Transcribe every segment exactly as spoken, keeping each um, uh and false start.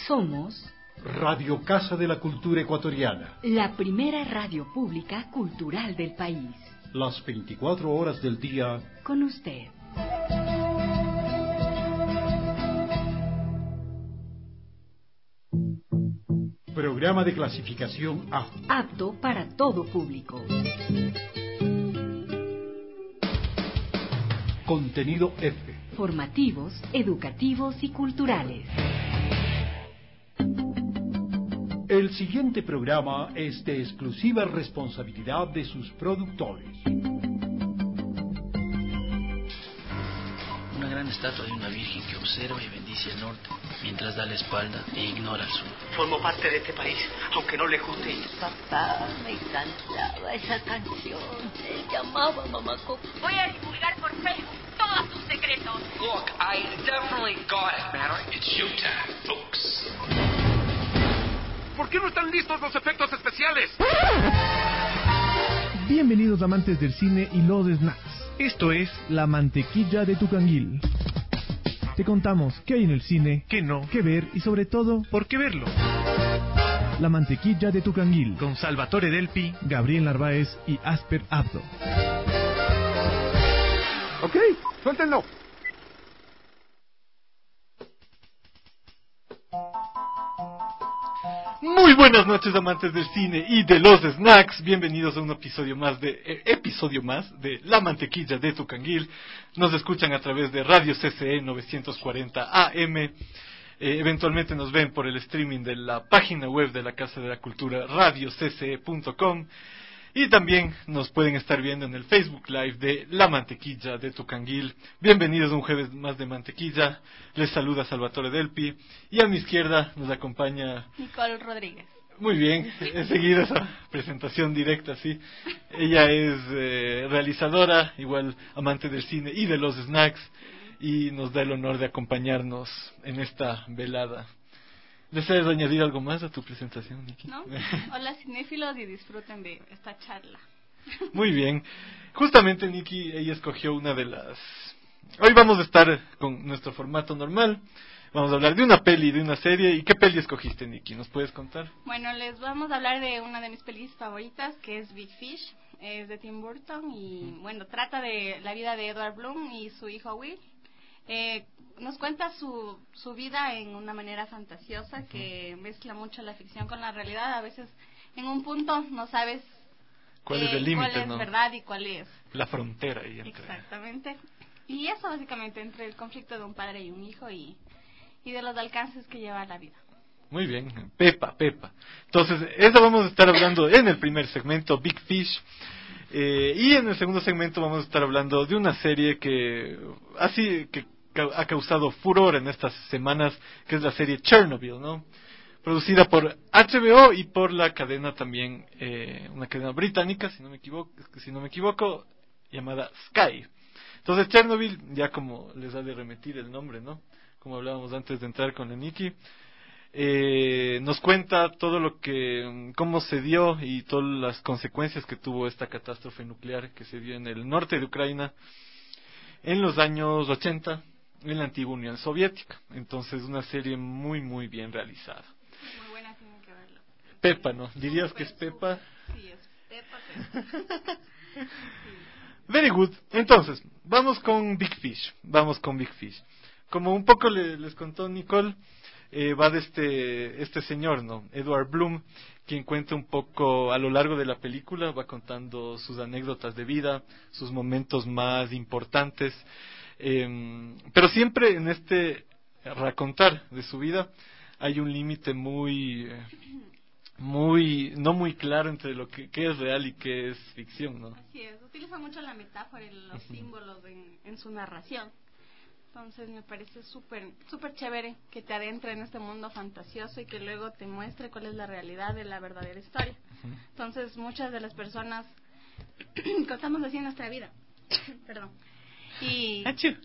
Somos Radio Casa de la Cultura Ecuatoriana, la primera radio pública cultural del país. Las veinticuatro horas del día con usted. Programa de clasificación A. Apto para todo público. Contenido F. Formativos, educativos y culturales. El siguiente programa es de exclusiva responsabilidad de sus productores. Una gran estatua de una virgen que observa y bendice el norte, mientras da la espalda e ignora el sur. Formo parte de este país, aunque no le guste. Papá, me encantaba esa canción. Él llamaba a Mamá Coco. Voy a divulgar por Facebook todos tus secretos. Look, I definitely got it, man. It's showtime, folks. ¿Por qué no están listos los efectos especiales? Bienvenidos amantes del cine y los snacks. Esto es La Mantequilla de Tucanguil. Te contamos qué hay en el cine, qué no, qué ver y sobre todo, por qué verlo. La Mantequilla de Tucanguil, con Salvatore Delpi, Gabriel Narváez y Asper Abdo. Ok, suéltenlo. Muy buenas noches, amantes del cine y de los snacks. Bienvenidos a un episodio más de eh, episodio más de La Mantequilla de Tucanguil. Nos escuchan a través de Radio C C E novecientos cuarenta A M. Eh, eventualmente nos ven por el streaming de la página web de la Casa de la Cultura, radio c c e punto com. Y también nos pueden estar viendo en el Facebook Live de La Mantequilla de Tucanguil. Bienvenidos a un jueves más de Mantequilla. Les saluda Salvatore Delpi. Y a mi izquierda nos acompaña Nicole Rodríguez. Muy bien, he seguido esa presentación directa, sí. Ella es eh, realizadora, igual amante del cine y de los snacks. Y nos da el honor de acompañarnos en esta velada. ¿Deseas añadir algo más a tu presentación, Nikki? No, hola cinéfilos y disfruten de esta charla. Muy bien. Justamente, Nikki, ella escogió una de las... Hoy vamos a estar con nuestro formato normal. Vamos a hablar de una peli, de una serie. ¿Y qué peli escogiste, Nikki? ¿Nos puedes contar? Bueno, les vamos a hablar de una de mis pelis favoritas, que es Big Fish. Es de Tim Burton y, bueno, trata de la vida de Edward Bloom y su hijo Will. Eh, nos cuenta su, su vida en una manera fantasiosa que mezcla mucho la ficción con la realidad. A veces en un punto no sabes cuál eh, es el límite, cuál es ¿no? verdad y cuál es la frontera ahí entre... Exactamente. Y eso básicamente entre el conflicto de un padre y un hijo y, y de los alcances que lleva la vida. Muy bien, Pepa, Pepa. Entonces, eso vamos a estar hablando en el primer segmento, Big Fish. Eh, y en el segundo segmento vamos a estar hablando de una serie que así que ha causado furor en estas semanas, que es la serie Chernobyl, ¿no? Producida por H B O y por la cadena también, eh, una cadena británica, si no me equivoco, si no me equivoco, llamada Sky. Entonces Chernobyl, ya como les ha de remitir el nombre, ¿no? Como hablábamos antes de entrar con la Nikki, eh, nos cuenta todo lo que, cómo se dio y todas las consecuencias que tuvo esta catástrofe nuclear que se dio en el norte de Ucrania en los años ochenta, en la antigua Unión Soviética. Entonces, una serie muy, muy bien realizada. Muy buena, tienen que verlo. Pepa, ¿no? ¿Dirías que es Pepa? Sí, es Pepa. Pepa. Sí. Very good. Entonces, vamos con Big Fish. Vamos con Big Fish. Como un poco le, les contó Nicole, eh, va de este, este señor, ¿no? Edward Bloom, quien cuenta un poco a lo largo de la película, va contando sus anécdotas de vida, sus momentos más importantes. Eh, pero siempre en este racontar de su vida hay un límite muy, muy, no muy claro entre lo que, que es real y que es ficción, ¿no? Así es, utiliza mucho la metáfora y los uh-huh. símbolos en, en su narración. Entonces me parece súper súper chévere que te adentre en este mundo fantasioso y que luego te muestre cuál es la realidad de la verdadera historia. Uh-huh. Entonces muchas de las personas contamos así nuestra vida. Perdón. Y,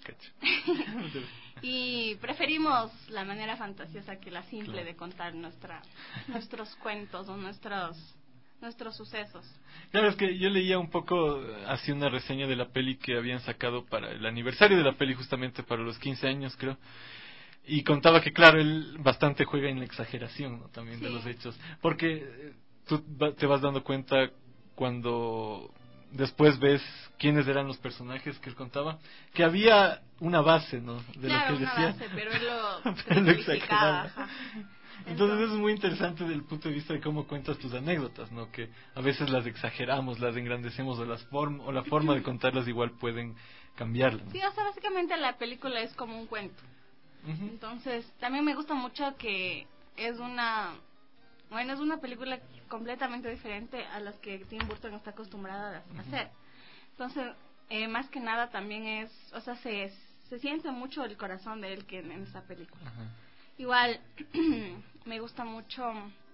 y preferimos la manera fantasiosa que la simple claro. de contar nuestra nuestros cuentos o nuestros nuestros sucesos. Claro, es que yo leía un poco así una reseña de la peli que habían sacado para el aniversario de la peli, justamente para los quince años, creo, y contaba que, claro, él bastante juega en la exageración, ¿no? También sí. de los hechos, porque eh, tú te vas dando cuenta cuando después ves quiénes eran los personajes que él contaba, que había una base, ¿no? De claro, lo que él una decía. base, pero él lo, pero lo exageraba. Entonces, Entonces es muy interesante desde el punto de vista de cómo cuentas tus anécdotas, ¿no? Que a veces las exageramos, las engrandecemos o las form o la forma de contarlas igual pueden cambiarlas, ¿no? Sí, o sea, básicamente la película es como un cuento. Uh-huh. Entonces, también me gusta mucho que es una bueno, es una película completamente diferente a las que Tim Burton está acostumbrado a uh-huh. hacer. Entonces, eh, más que nada también es, o sea, se se siente mucho el corazón de él que en, en esta película. Uh-huh. Igual me gusta mucho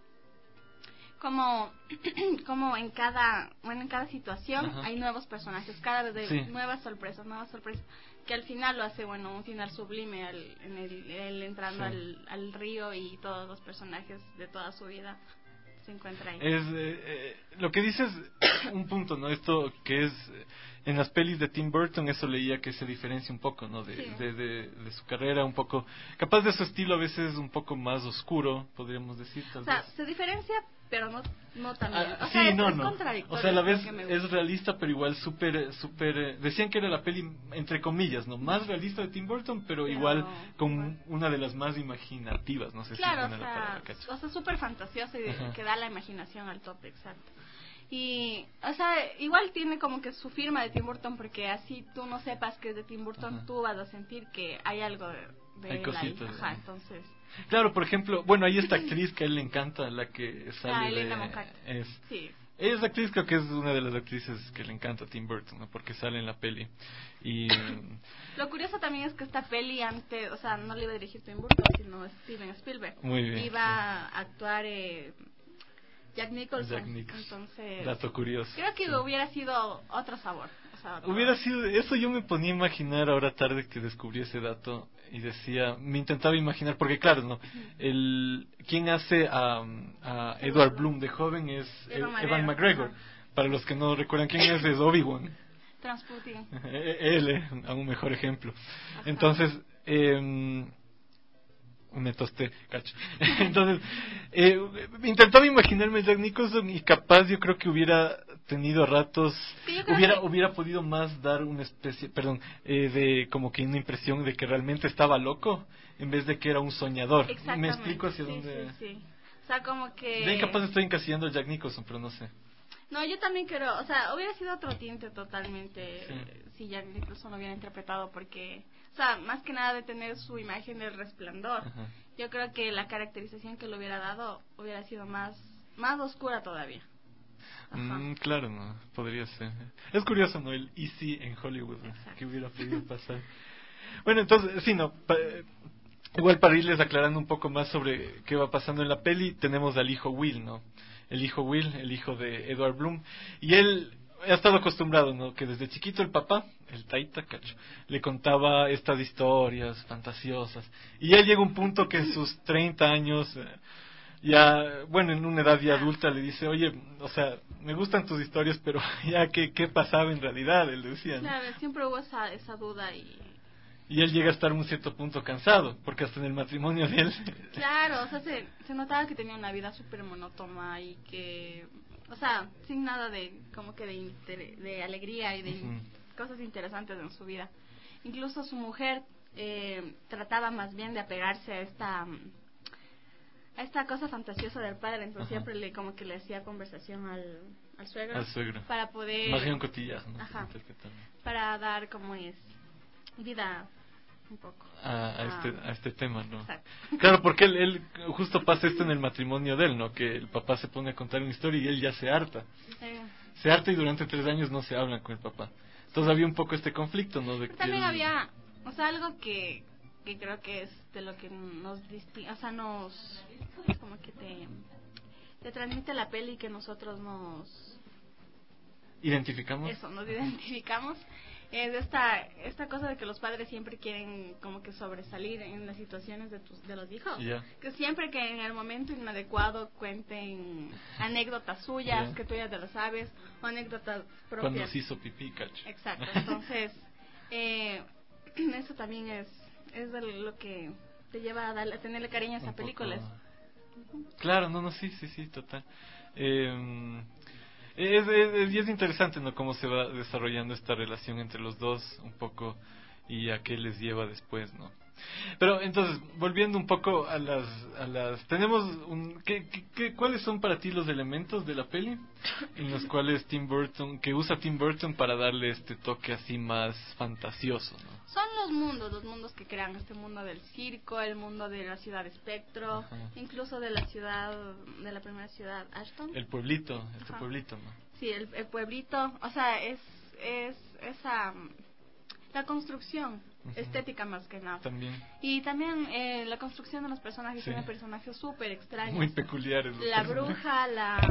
como como en cada bueno en cada situación uh-huh. hay nuevos personajes, cada vez sí. nuevas sorpresas, nuevas sorpresas, que al final lo hace bueno un final sublime al, en el, el entrando sí. al, al río y todos los personajes de toda su vida se encuentran ahí. Es eh, eh, lo que dices un punto, ¿no? Esto que es en las pelis de Tim Burton, eso leía que se diferencia un poco, ¿no? De, sí. de, de, de su carrera, un poco, capaz de su estilo a veces un poco más oscuro, podríamos decir. Tal o sea, vez. se diferencia, pero no no también. Ah, o sí, sea, es, no, es no. contradictorio. O sea, a la vez es realista, pero igual súper, súper... Decían que era la peli, entre comillas, ¿no? Más realista de Tim Burton, pero, pero igual con igual. una de las más imaginativas, no sé claro, si es o sea, la palabra, cacho. O sea, súper fantasiosa y de, que da la imaginación al tope, exacto. Y, o sea, igual tiene como que su firma de Tim Burton, porque así tú no sepas que es de Tim Burton, ajá. tú vas a sentir que hay algo de, de hay él cositas, ahí. Ajá, entonces... Claro, por ejemplo, bueno, hay esta actriz que a él le encanta, la que sale ah, de... Elena Moncarto. Es, sí. Ella es la actriz, creo que es una de las actrices que le encanta a Tim Burton, ¿no? Porque sale en la peli. Y... Lo curioso también es que esta peli antes, o sea, no le iba a dirigir Tim Burton, sino Steven Spielberg. Muy bien. Iba sí. a actuar... Eh, Jack Nicholson. Jack Nicholson. Entonces, dato curioso. Creo que sí. hubiera sido otro sabor. O sea, otro hubiera sabor. sido, eso yo me ponía a imaginar ahora tarde que descubrí ese dato y decía, me intentaba imaginar, porque claro, no, el quien hace a, a Edward Bloom de joven es Evan, Evan, Evan McGregor. Ajá. Para los que no recuerdan quién es, es Obi-Wan. Transputin. Él es un mejor ejemplo. Ajá. Entonces, eh, me tosté, cacho. Entonces, eh, intentaba imaginarme Jack Nicholson y capaz yo creo que hubiera tenido ratos, hubiera que... hubiera podido más dar una especie, perdón, eh, de como que una impresión de que realmente estaba loco en vez de que era un soñador. ¿Me explico hacia sí, dónde? Sí, sí. O sea, como que... De capaz estoy encasillando a Jack Nicholson, pero no sé. No, yo también creo, o sea, hubiera sido otro tinte totalmente sí. eh, si Jack Nicholson lo hubiera interpretado, porque, o sea, más que nada de tener su imagen del resplandor, ajá. yo creo que la caracterización que le hubiera dado hubiera sido más más oscura todavía. Mm, claro, no, podría ser. Es curioso, ¿no? El easy en Hollywood, ¿no? Que hubiera podido pasar. Bueno, entonces, sí, no, pa, igual para irles aclarando un poco más sobre qué va pasando en la peli, tenemos al hijo Will, ¿no? El hijo Will, el hijo de Edward Bloom, y él ha estado acostumbrado, ¿no? Que desde chiquito el papá, el Taita, cacho, le contaba estas historias fantasiosas, y él llega a un punto que en sus treinta años, eh, ya, bueno, en una edad ya adulta, le dice, oye, o sea, me gustan tus historias, pero ya, ¿qué, qué pasaba en realidad? Él decía, ¿no? Claro, siempre hubo esa, esa duda y... Y él llega a estar un cierto punto cansado, porque hasta en el matrimonio de él... Claro, o sea, se, se notaba que tenía una vida súper monótona y que, o sea, sin nada de, como que de, inter, de alegría y de uh-huh. cosas interesantes en su vida. Incluso su mujer eh, trataba más bien de apegarse a esta a esta cosa fantasiosa del padre, entonces uh-huh. siempre le como que le hacía conversación al, al suegro. Al suegro. Para poder... Más bien cotidiano, ¿no? Ajá. Para dar como es vida... un poco a, a ah. este a este tema, ¿no? Exacto. Claro, porque él, él justo pasa esto en el matrimonio de él, ¿no? Que el papá se pone a contar una historia y él ya se harta. Sí. Se harta y durante tres años no se hablan con el papá. Entonces había un poco este conflicto, ¿no? De que también él... había, o sea, algo que que creo que es de lo que nos distingue, o sea, nos como que te te transmite la peli que nosotros nos identificamos. Eso, nos identificamos. Es esta esta cosa de que los padres siempre quieren como que sobresalir en las situaciones de tus de los hijos, yeah. que siempre que en el momento inadecuado cuenten anécdotas suyas, yeah. que tú ya te lo sabes, o anécdotas propias. Cuando se hizo pipí, cacho. Exacto, entonces eh, eso también es es de lo que te lleva a, darle, a tenerle cariño a esa Un película. poco... Claro, no, no, sí, sí, sí, total. Eh, es, es, y es interesante, ¿no? Cómo se va desarrollando esta relación entre los dos, un poco, y a qué les lleva después, ¿no? Pero entonces, volviendo un poco a las, a las, tenemos un, ¿qué, qué, qué, ¿cuáles son para ti los elementos de la peli en los cuales Tim Burton, que usa Tim Burton para darle este toque así más fantasioso, ¿no? Son los mundos, los mundos que crean este mundo del circo, el mundo de la ciudad espectro, ajá, incluso de la ciudad, de la primera ciudad, Ashton. El pueblito, este ajá, pueblito, ¿no? Sí, el, el pueblito, o sea, es, es esa, la construcción. Uh-huh. Estética más que nada. También. Y también eh, la construcción de los personajes, sí, tiene personajes súper extraños. Muy peculiares. La bruja, la,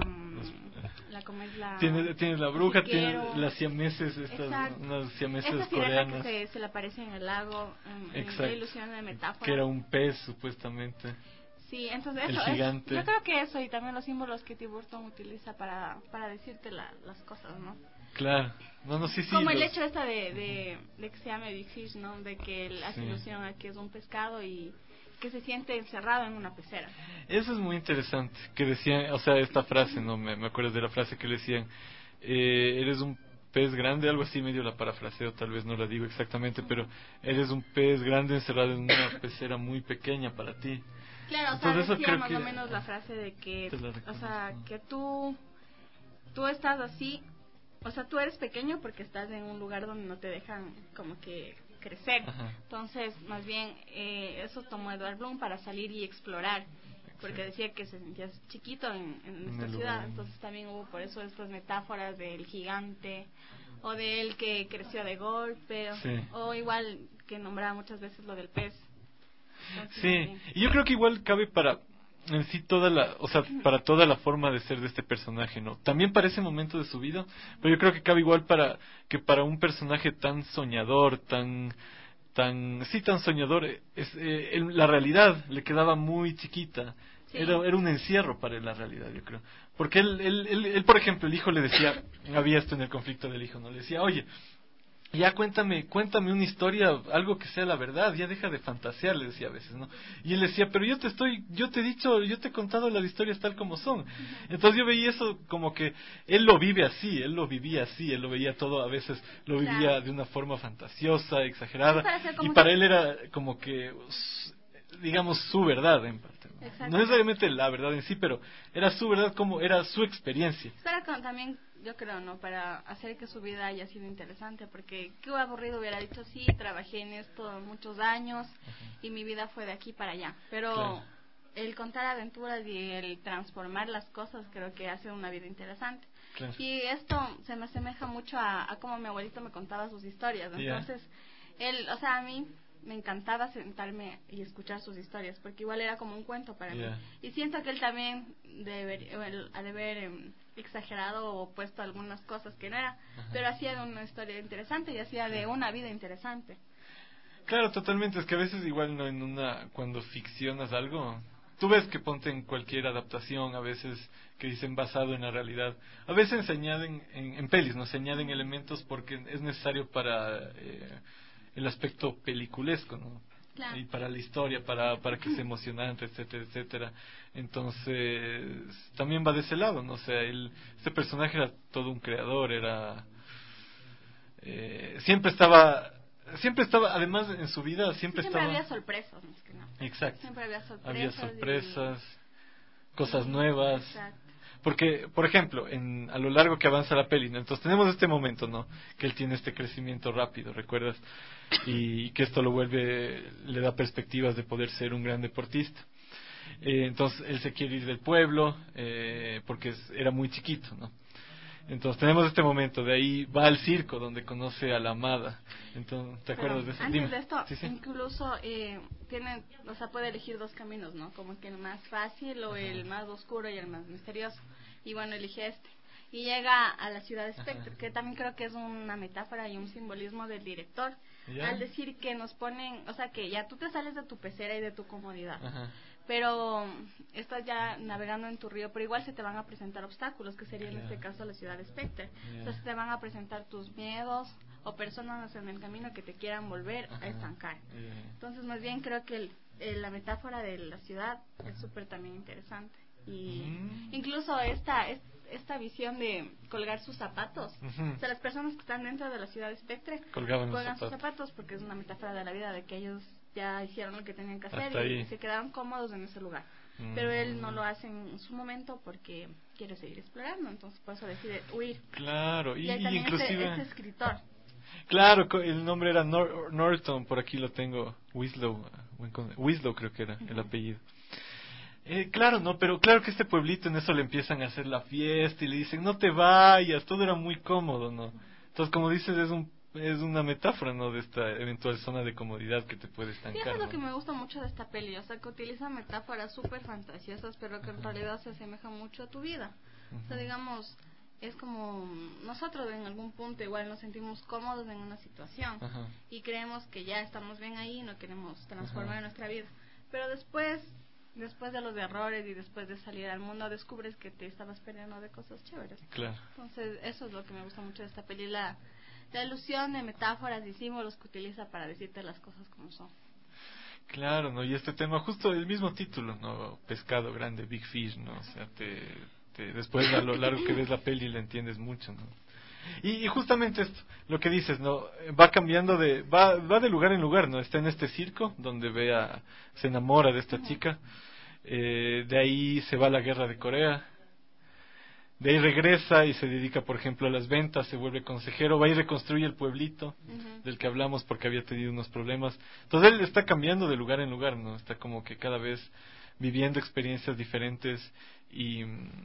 la ¿cómo es la? Tiene, tiene la bruja, tiene las siameses, estas, unas siameses esa coreanas. Que se, se le aparece en el lago, en, en la ilusión de metáfora. Que era un pez, supuestamente. Sí, entonces el eso gigante. Es, yo creo que eso y también los símbolos que Tim Burton utiliza para, para decirte la, las cosas, ¿no? Claro, no, no, sí, sí. Como los... el hecho esta de, de, de que se llame Big Fish, ¿no? De que la sí. ilusión a que es un pescado y que se siente encerrado en una pecera. Eso es muy interesante, que decían, o sea, esta frase, ¿no? Me, me acuerdo de la frase que le decían, eh, eres un pez grande, algo así, medio la parafraseo, tal vez no la digo exactamente, pero eres un pez grande encerrado en una pecera muy pequeña para ti. Claro, o sea, Entonces, decía más que... o menos la frase de que, o sea, que tú, tú estás así, o sea, tú eres pequeño porque estás en un lugar donde no te dejan como que crecer. Ajá. Entonces, más bien, eh, eso tomó Edward Bloom para salir y explorar, porque decía que se sentía chiquito en, en nuestra en ciudad. Lugar. Entonces también hubo por eso estas metáforas del gigante, o de él que creció de golpe, sí. o, o igual que nombraba muchas veces lo del pez. Entonces, sí, y yo creo que igual cabe para en sí toda la, o sea, para toda la forma de ser de este personaje, ¿no? También para ese momento de su vida, pero yo creo que cabe igual para que para un personaje tan soñador, tan tan sí tan soñador, es eh, el, la realidad le quedaba muy chiquita. Sí. Era era un encierro para él la realidad, yo creo. Porque él él, él él por ejemplo, el hijo le decía, había esto en el conflicto del hijo, ¿no? Le decía, "Oye, ya cuéntame, cuéntame una historia, algo que sea la verdad, ya deja de fantasear", le decía a veces, ¿no? Y él decía, pero yo te estoy, yo te he dicho, yo te he contado las historias tal como son. Entonces yo veía eso como que él lo vive así, él lo vivía así, él lo veía todo, a veces lo vivía claro. de una forma fantasiosa, exagerada, y para que... él era como que, digamos, su verdad en parte. No necesariamente la verdad en sí, pero era su verdad, como era su experiencia. Espera, también yo creo, ¿no? Para hacer que su vida haya sido interesante, porque qué aburrido hubiera dicho, sí, trabajé en esto muchos años uh-huh. y mi vida fue de aquí para allá, pero claro. el contar aventuras y el transformar las cosas creo que hace una vida interesante. Claro. Y esto se me asemeja mucho a, a cómo mi abuelito me contaba sus historias, entonces yeah. él, o sea, a mí me encantaba sentarme y escuchar sus historias, porque igual era como un cuento para yeah. mí, y siento que él también debe, ha de haber eh, exagerado o puesto algunas cosas que no era, ajá. pero hacía una historia interesante y hacía de una vida interesante. Claro, totalmente, es que a veces igual no en una, cuando ficcionas algo, tú ves que ponte en cualquier adaptación, a veces que dicen basado en la realidad, a veces se añaden, en, en pelis, ¿no? Se añaden elementos porque es necesario para eh, el aspecto peliculesco, ¿no? Claro. Y para la historia, para para que sea emocionante, etcétera, etcétera. Entonces, también va de ese lado, ¿no? O sea, él, este personaje era todo un creador, era... Eh, siempre estaba... Siempre estaba, además en su vida, siempre, sí, siempre estaba... Siempre había sorpresas, más que nada. Exacto. Siempre había sorpresas. Había sorpresas, y... cosas sí, nuevas. Exacto. Porque, por ejemplo, en, a lo largo que avanza la peli, ¿no? Entonces tenemos este momento, ¿no? Que él tiene este crecimiento rápido, ¿recuerdas? Y que esto lo vuelve, le da perspectivas de poder ser un gran deportista. Eh, entonces él se quiere ir del pueblo, eh, porque es, era muy chiquito, ¿no? Entonces tenemos este momento, de ahí va al circo donde conoce a la amada. Entonces, ¿te acuerdas Pero de eso? Antes Dime. de esto, ¿Sí, sí? incluso eh, tiene, o sea, puede elegir dos caminos, ¿no? Como que el más fácil o el más oscuro y el más misterioso. Y bueno, elige este. Y llega a la ciudad espectro, que también creo que es una metáfora y un simbolismo del director, ¿ya? Al decir que nos ponen, o sea, que ya tú te sales de tu pecera y de tu comodidad. Ajá. Pero estás ya navegando en tu río, pero igual se te van a presentar obstáculos, que sería yeah. en este caso la ciudad espectro. Yeah. Entonces te van a presentar tus miedos o personas en el camino que te quieran volver uh-huh. a estancar. Yeah. Entonces más bien creo que el, eh, la metáfora de la ciudad es súper también interesante. Y mm. incluso esta, es, esta visión de colgar sus zapatos. Uh-huh. O sea, las personas que están dentro de la ciudad espectre colgaban colgan los zapatos. sus zapatos porque es una metáfora de la vida, de que ellos ya hicieron lo que tenían que hacer Hasta y ahí. se quedaron cómodos en ese lugar. Mm. Pero él no lo hace en su momento porque quiere seguir explorando, entonces por eso decide huir. Claro, y, y hay también inclusive... este, este escritor. Claro, el nombre era Nor- Norton, por aquí lo tengo, Winslow, Winslow creo que era uh-huh. el apellido. Eh, claro, no, pero claro que este pueblito en eso le empiezan a hacer la fiesta y le dicen, no te vayas, todo era muy cómodo, ¿no? Entonces, como dices, es un es una metáfora, ¿no? De esta eventual zona de comodidad que te puede estancar. Sí, eso es ¿no? lo que me gusta mucho de esta peli, o sea, que utiliza metáforas súper fantasiosas, pero que en realidad se asemejan mucho a tu vida. Uh-huh. O sea, digamos, es como nosotros en algún punto igual nos sentimos cómodos en una situación uh-huh. y creemos que ya estamos bien ahí y no queremos transformar uh-huh. nuestra vida. Pero después, después de los errores y después de salir al mundo, descubres que te estabas perdiendo de cosas chéveres. Claro. Entonces, eso es lo que me gusta mucho de esta peli, la La ilusión de metáforas y símbolos que utiliza para decirte las cosas como son. Claro, ¿no? Y este tema, justo el mismo título, ¿no? Pescado grande, Big Fish, ¿no? O sea, te, te después a lo largo que ves la peli le entiendes mucho, ¿no? Y, y justamente esto, lo que dices, ¿no? Va cambiando de, va, va de lugar en lugar, ¿no? Está en este circo donde ve a, se enamora de esta uh-huh. chica, eh, de ahí se va a la guerra de Corea. De ahí regresa y se dedica, por ejemplo, a las ventas, se vuelve consejero, va y reconstruye el pueblito uh-huh. del que hablamos porque había tenido unos problemas. Entonces él está cambiando de lugar en lugar, ¿no? Está como que cada vez viviendo experiencias diferentes y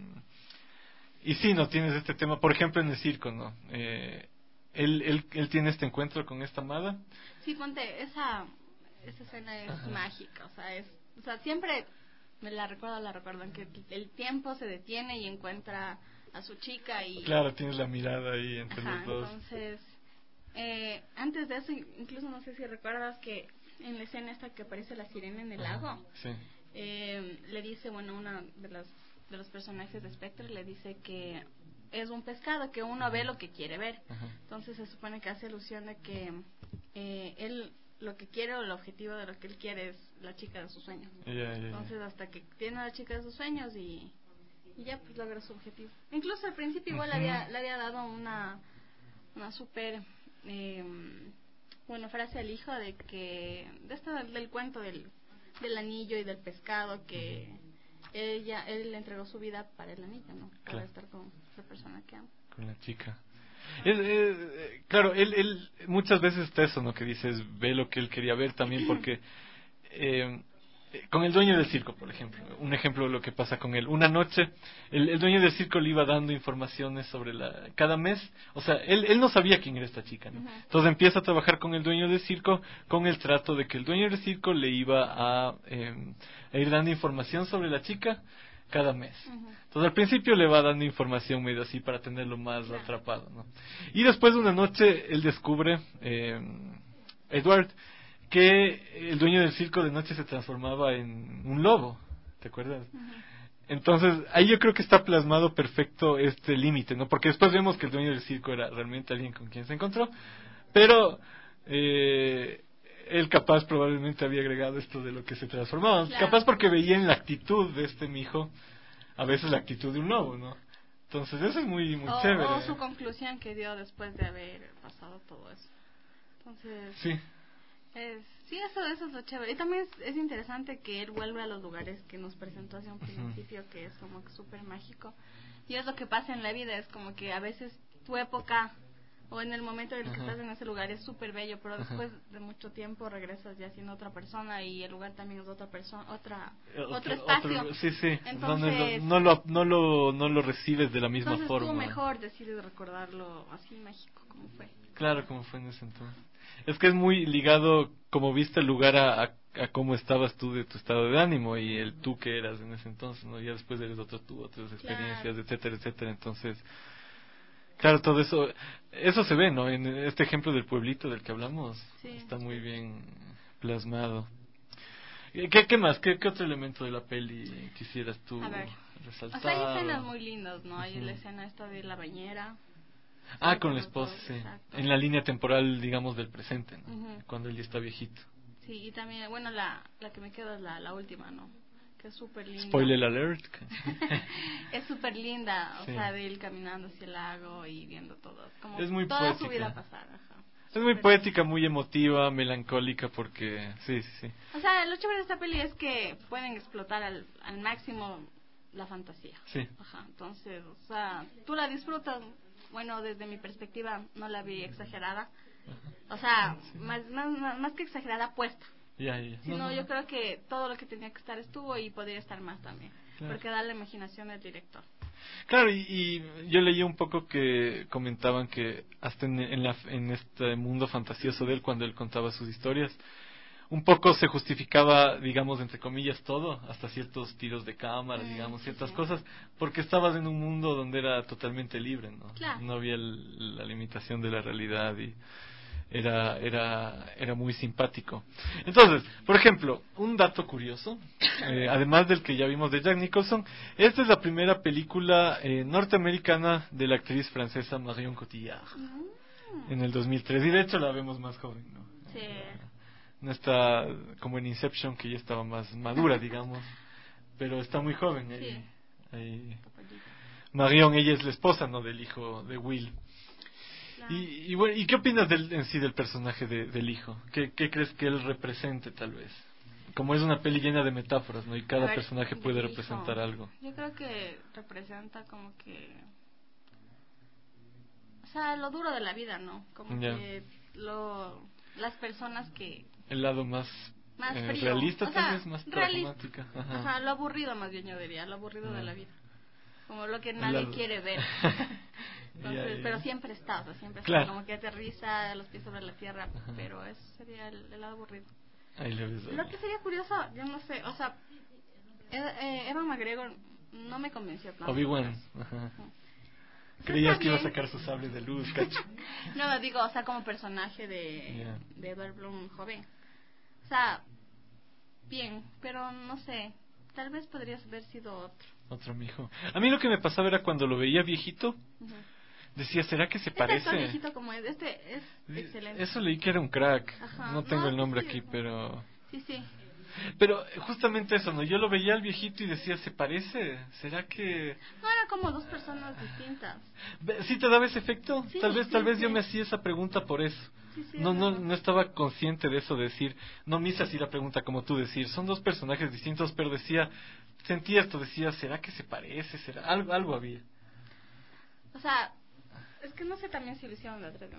y sí, ¿no? Tienes este tema, por ejemplo, en el circo, ¿no? Eh, él, él, él tiene este encuentro con esta amada. Sí, ponte, esa, esa escena es uh-huh. mágica, o sea, es, o sea, siempre... me la recuerdo, la recuerdo, en que el tiempo se detiene y encuentra a su chica y... Claro, tienes la mirada ahí entre Ajá, los dos. Entonces, eh, antes de eso, incluso no sé si recuerdas que en la escena esta que aparece la sirena en el Ajá, lago, sí. eh, le dice, bueno, una de las de los personajes de Spectre le dice que es un pescado, que uno ve lo que quiere ver. Ajá. Entonces se supone que hace alusión de que eh, él... lo que quiere o el objetivo de lo que él quiere es la chica de sus sueños. Yeah, yeah, yeah. Entonces hasta que tiene a la chica de sus sueños y, y ya pues logra su objetivo. Incluso al principio igual uh-huh. le, había, le había dado una una súper eh, bueno frase al hijo de que de esto del, del cuento del del anillo y del pescado, que ella él le entregó su vida para el anillo, ¿no? Para claro. estar con la persona que ama. Con la chica. Es, eh, claro, él, él muchas veces está eso, ¿no? Que dices, ve lo que él quería ver también, porque eh, con el dueño del circo, por ejemplo, un ejemplo de lo que pasa con él. Una noche, el, el dueño del circo le iba dando informaciones sobre la... Cada mes, o sea, él, él no sabía quién era esta chica, ¿no? Uh-huh. Entonces empieza a trabajar con el dueño del circo con el trato de que el dueño del circo le iba a, eh, a ir dando información sobre la chica cada mes. Uh-huh. Entonces al principio le va dando información medio así para tenerlo más claro. atrapado, ¿no? Y después de una noche él descubre, eh, Edward, que el dueño del circo de noche se transformaba en un lobo, ¿te acuerdas? Uh-huh. Entonces ahí yo creo que está plasmado perfecto este límite, ¿no? Porque después vemos que el dueño del circo era realmente alguien con quien se encontró, pero eh, él capaz probablemente había agregado esto de lo que se transformaba, claro. capaz porque veía en la actitud de este mijo a veces la actitud de un lobo, ¿no? Entonces eso es muy muy o, chévere. O su conclusión que dio después de haber pasado todo eso. Entonces sí, es, sí eso eso es lo chévere. Y también es, es interesante que él vuelva a los lugares que nos presentó hace un principio, uh-huh. que es como súper mágico. Y es lo que pasa en la vida, es como que a veces tu época o en el momento en el que uh-huh. estás en ese lugar es súper bello, pero después uh-huh. de mucho tiempo regresas ya siendo otra persona y el lugar también es otra persona, otra otro, otro espacio. Otro, sí, sí. Entonces, no, no, lo, no lo no lo recibes de la misma entonces forma. Entonces tú mejor decides recordarlo así mágico como fue. Claro, como fue en ese entonces. Es que es muy ligado, como viste el lugar a, a, a cómo estabas tú de tu estado de ánimo y el tú que eras en ese entonces, ¿no? Ya después eres otro tú, otras experiencias, claro. etcétera, etcétera. Entonces, claro, todo eso, eso se ve, ¿no? En este ejemplo del pueblito del que hablamos, sí. está muy bien plasmado. ¿Qué, qué más? ¿Qué, ¿Qué otro elemento de la peli quisieras tú a ver. resaltar? O sea, hay escenas muy lindas, ¿no? Hay uh-huh. la escena esta de la bañera. Ah, con la esposa, sí. Exacto. En la línea temporal, digamos, del presente, ¿no? Uh-huh. Cuando él ya está viejito. Sí, y también, bueno, la, la que me queda es la, la última, ¿no? Que es súper linda. Spoiler alert. Es súper linda, o sí. sea, de él caminando hacia el lago y viendo todo, como es muy toda poética. su vida pasar. Ajá. Es muy poética, muy emotiva, melancólica, porque sí, sí, sí. O sea, lo chévere de esta peli es que pueden explotar al, al máximo la fantasía. Sí. Ajá, entonces, o sea, tú la disfrutas. Bueno, desde mi perspectiva no la vi exagerada. O sea, sí. más, más, más que exagerada, puesta. Ya, ya. Sino no, no. yo creo que todo lo que tenía que estar estuvo y podría estar más también. Claro. Porque da la imaginación del director. Claro, y, y yo leí un poco que comentaban que hasta en, en, la, en este mundo fantasioso de él, cuando él contaba sus historias, un poco se justificaba, digamos, entre comillas, todo, hasta ciertos tiros de cámara, mm, digamos, ciertas sí. cosas, porque estabas en un mundo donde era totalmente libre, ¿no? Claro. No había el, la limitación de la realidad y era era era muy simpático. Entonces, por ejemplo, un dato curioso, eh, además del que ya vimos de Jack Nicholson, esta es la primera película eh, norteamericana de la actriz francesa Marion Cotillard, mm. en el dos mil tres, y de hecho la vemos más joven, ¿no? Sí. No está como en Inception, que ya estaba más madura, digamos, pero está muy joven. Ahí, sí. ahí. Marion, ella es la esposa, ¿no?, del hijo de Will. Claro. Y, y, bueno, ¿y qué opinas del, en sí del personaje de, del hijo? ¿Qué, ¿Qué crees que él represente, tal vez? Como es una peli llena de metáforas, ¿no? Y cada ver, personaje puede hijo, representar algo. Yo creo que representa como que... O sea, lo duro de la vida, ¿no? Como yeah. que lo... las personas que... El lado más, más eh, frío. realista, o tal sea, vez, más realista. pragmática. Ajá. Ajá, lo aburrido más bien yo diría, lo aburrido yeah. de la vida. Como lo que nadie lado... quiere ver. Entonces, yeah, yeah. Pero siempre está, o sea, siempre está, claro. como que aterriza los pies sobre la tierra, ajá. pero eso sería el, el lado aburrido. Ahí lo, ves, lo que sería curioso, yo no sé, o sea, eh, Evan McGregor no me convenció. Obi-Wan, ajá. Creías que iba a sacar su sable de luz, cacho. No, digo, o sea, como personaje de, yeah. de Edward Bloom joven. O sea, bien, pero no sé, tal vez podrías haber sido otro. Otro mijo. A mí lo que me pasaba era cuando lo veía viejito, uh-huh. decía, ¿será que se este parece? Este viejito como es, este es excelente. Eso leí que era un crack. Ajá. No tengo no, el nombre sí, aquí, sí. pero... Sí, sí. Pero justamente eso, ¿no? Yo lo veía al viejito y decía, ¿se parece? ¿Será que...? No, eran como dos personas distintas. ¿Sí te daba ese efecto? Sí, tal vez sí, tal vez sí. yo me hacía esa pregunta por eso. Sí, sí, no, no, no estaba consciente de eso, de decir, no me hice así la pregunta como tú, decir, son dos personajes distintos, pero decía, sentía esto, decía, ¿será que se parece? ¿Será? Algo, algo había. O sea, es que no sé también si lo hicieron de adrede.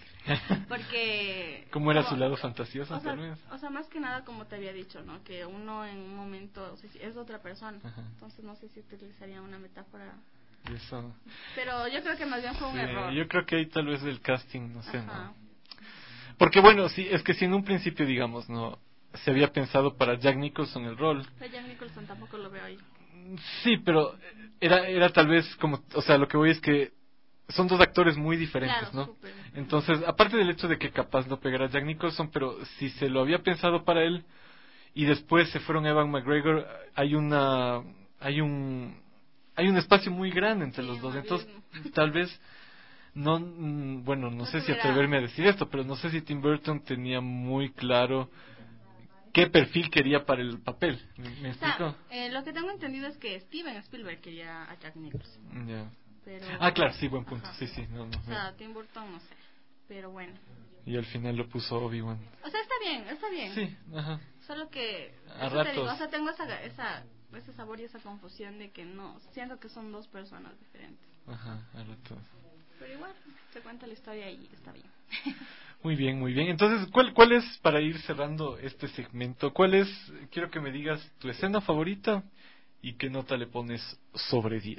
Porque... ¿Cómo era como, su lado fantasioso? O sea, tal vez? o sea, más que nada como te había dicho, ¿no? Que uno en un momento o sea, es otra persona. Ajá. Entonces no sé si utilizaría una metáfora... Eso. Pero yo creo que más bien fue un sí, error. Yo creo que ahí tal vez el casting, no sé, Ajá. ¿no? Porque bueno, sí, es que si en un principio, digamos, no se había pensado para Jack Nicholson el rol. Pero Jack Nicholson tampoco lo veo ahí. Sí, pero era era tal vez como, o sea, lo que voy es que son dos actores muy diferentes, claro, ¿no? Super. Entonces, aparte del hecho de que capaz no pegara a Jack Nicholson, pero si se lo había pensado para él y después se fueron a Evan McGregor, hay una hay un hay un espacio muy grande entre sí, los dos, entonces bien. Tal vez no, bueno, no, no sé si atreverme a decir esto, pero no sé si Tim Burton tenía muy claro qué perfil quería para el papel. ¿Me, me explico? O sea, eh, lo que tengo entendido es que Steven Spielberg quería a Jack Nicholson. Yeah. Pero, ah, claro, sí, buen punto. Ajá. Sí, sí, no, no. O sea, no. Tim Burton no sé, pero bueno. Y al final lo puso Obi-Wan. O sea, está bien, está bien. Sí, ajá. Solo que a eso ratos. Te digo, o sea, tengo esa esa ese sabor y esa confusión de que no, siento que son dos personas diferentes. Ajá, a ratos. Pero igual, se cuenta la historia y está bien. Muy bien, muy bien. Entonces, ¿cuál, ¿cuál es, para ir cerrando este segmento, cuál es, quiero que me digas, tu escena favorita y qué nota le pones sobre diez?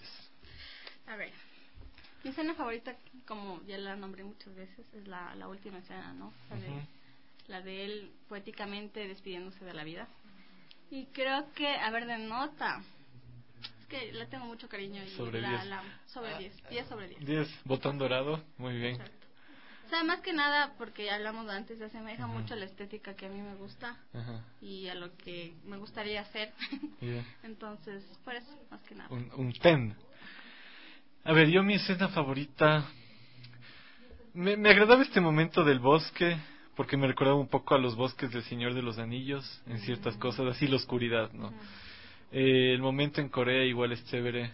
A ver, mi escena favorita, como ya la nombré muchas veces, es la, la última escena, ¿no? La de, uh-huh. la de él poéticamente despidiéndose de la vida. Y creo que, a ver, de nota... Es que le tengo mucho cariño y sobre la, diez. La, sobre diez, diez sobre diez. diez, botón dorado, muy bien. Exacto. O sea, más que nada, porque hablamos antes, se asemeja uh-huh. mucho a la estética que a mí me gusta uh-huh. y a lo que me gustaría hacer. Yeah. Entonces, por eso, más que nada. Un, un ten. A ver, yo mi escena favorita... Me, me agradaba este momento del bosque, porque me recordaba un poco a los bosques del Señor de los Anillos, en ciertas cosas, así la oscuridad, ¿no? Eh, el momento en Corea igual es chévere,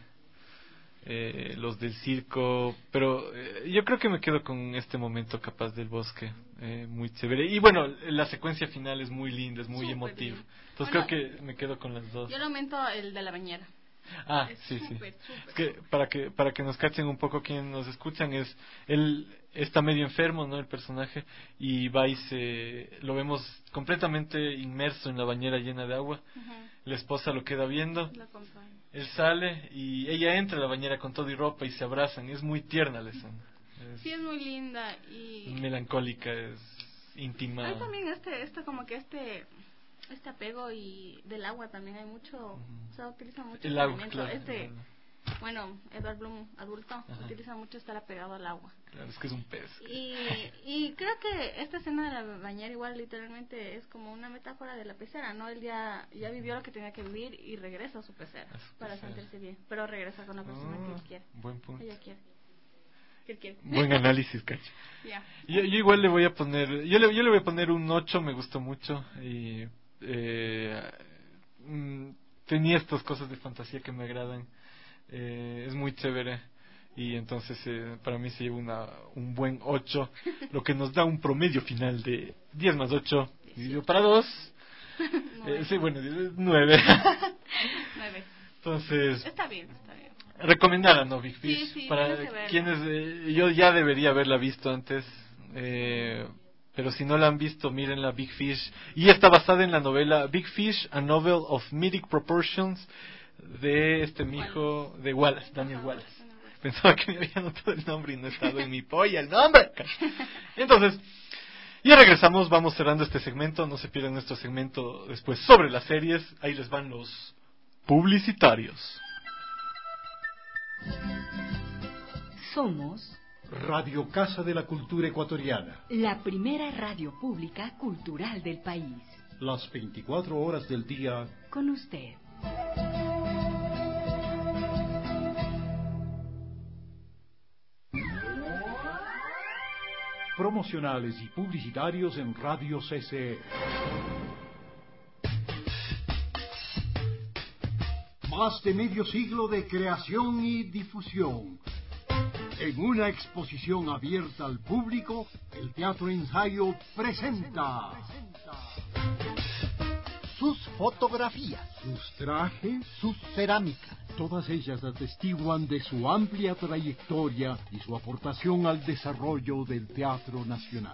eh, los del circo, pero eh, yo creo que me quedo con este momento capaz del bosque, eh, muy chévere. Y bueno, la secuencia final es muy linda, es muy Súper emotiva. bien. Entonces Bueno, creo que me quedo con las dos. Yo lo aumento el de la bañera. Ah, es sí, súper, sí. súper, Es que súper. para que para que nos cachen un poco quienes nos escuchan, es él está medio enfermo, ¿no? El personaje, y va y se lo vemos completamente inmerso en la bañera llena de agua. Ujú. La esposa lo queda viendo. Lo acompaño. Él sale y ella entra a la bañera con todo y ropa y se abrazan. Es muy tierna la escena. Es Sí, es muy linda y... melancólica, es íntima. Hay también este, este como que este... Este apego y del agua también hay mucho, uh-huh. O sea, utiliza mucho el este agua, elemento. claro, Este, el bueno, Edward Bloom, adulto, Ajá. utiliza mucho estar apegado al agua. Claro, es que es un pez. Y, y creo que esta escena de la bañera igual literalmente es como una metáfora de la pecera, ¿no? Él ya, ya vivió lo que tenía que vivir y regresa a su pecera a su para pecera. sentirse bien, pero regresa con la persona oh, que él quiere. Buen punto. Ella quiere. Que él quiere. Buen análisis, Cacho. Yeah. Yo, yo igual le voy a poner, yo le, yo le voy a poner un ocho, me gustó mucho y eh, mm, tenía estas cosas de fantasía que me agradan. Eh, es muy chévere y entonces eh, para mí se lleva una, un buen ocho, lo que nos da un promedio final de diez más ocho dividido para dos. eh, sí, bueno, nueve. nueve. Entonces está bien, está bien. Recomendada, ¿no? Big Fish. Sí, sí, para quienes eh, yo ya debería haberla visto antes, eh, pero si no la han visto, miren la Big Fish. Y está basada en la novela Big Fish, a novel of mythic proportions, de este mijo de Wallace, Daniel Wallace. Pensaba que me había anotado el nombre y no estaba en mi polla el nombre. Entonces, ya regresamos, vamos cerrando este segmento. No se pierdan nuestro segmento después sobre las series. Ahí les van los publicitarios. Somos Radio Casa de la Cultura Ecuatoriana, la primera radio pública cultural del país. Las veinticuatro horas del día con usted. Promocionales y publicitarios en Radio C C E. Más de medio siglo de creación y difusión. En una exposición abierta al público, el Teatro Ensayo presenta sus fotografías, sus trajes, sus cerámicas. Todas ellas atestiguan de su amplia trayectoria y su aportación al desarrollo del Teatro Nacional.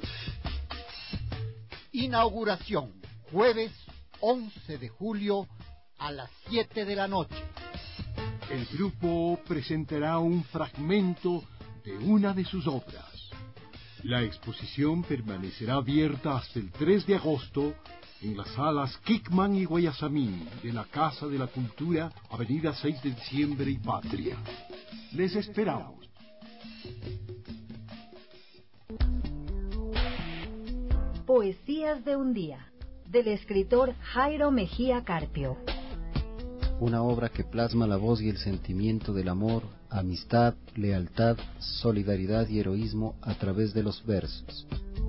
Inauguración, jueves once de julio a las siete de la noche. El grupo presentará un fragmento de una de sus obras. La exposición permanecerá abierta hasta el tres de agosto en las salas Kickman y Guayasamín de la Casa de la Cultura, Avenida seis de Diciembre y Patria. Les esperamos. Poesías de un día, del escritor Jairo Mejía Carpio. Una obra que plasma la voz y el sentimiento del amor, amistad, lealtad, solidaridad y heroísmo a través de los versos.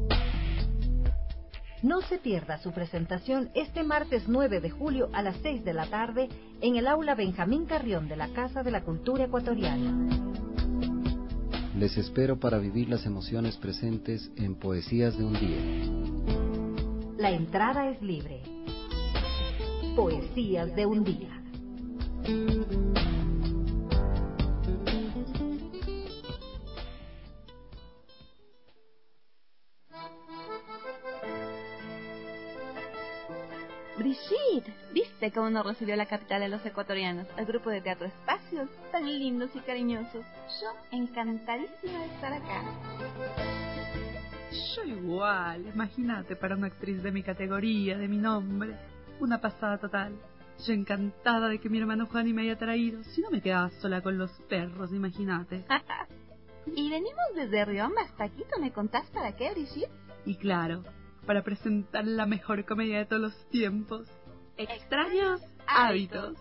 No se pierda su presentación este martes nueve de julio a las seis de la tarde en el aula Benjamín Carrión de la Casa de la Cultura Ecuatoriana. Les espero para vivir las emociones presentes en Poesías de un día. La entrada es libre. Poesías de un día. Brigitte, ¿viste cómo nos recibió la capital de los ecuatorianos? El grupo de Teatro Espacios, tan lindos y cariñosos. Yo encantadísima de estar acá. Yo igual, imagínate, para una actriz de mi categoría, de mi nombre. Una pasada total. Yo encantada de que mi hermano Juani me haya traído. Si no me quedaba sola con los perros, imagínate. ¿Y venimos desde Rioma hasta aquí? ¿Tú me contás para qué, Brigitte? Y claro, para presentar la mejor comedia de todos los tiempos. Extraños hábitos.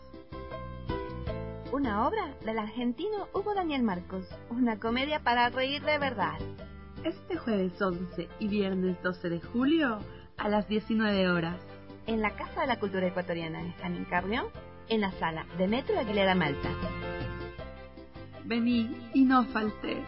Una obra del argentino Hugo Daniel Marcos. Una comedia para reír de verdad. este jueves once y viernes doce de julio a las diecinueve horas. En la Casa de la Cultura Ecuatoriana en Jamín Carrión, en la sala Demetrio Aguilera Malta. Vení y no faltes.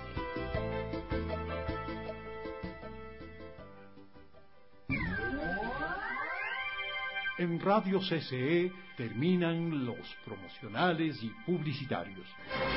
En Radio C C E terminan los promocionales y publicitarios.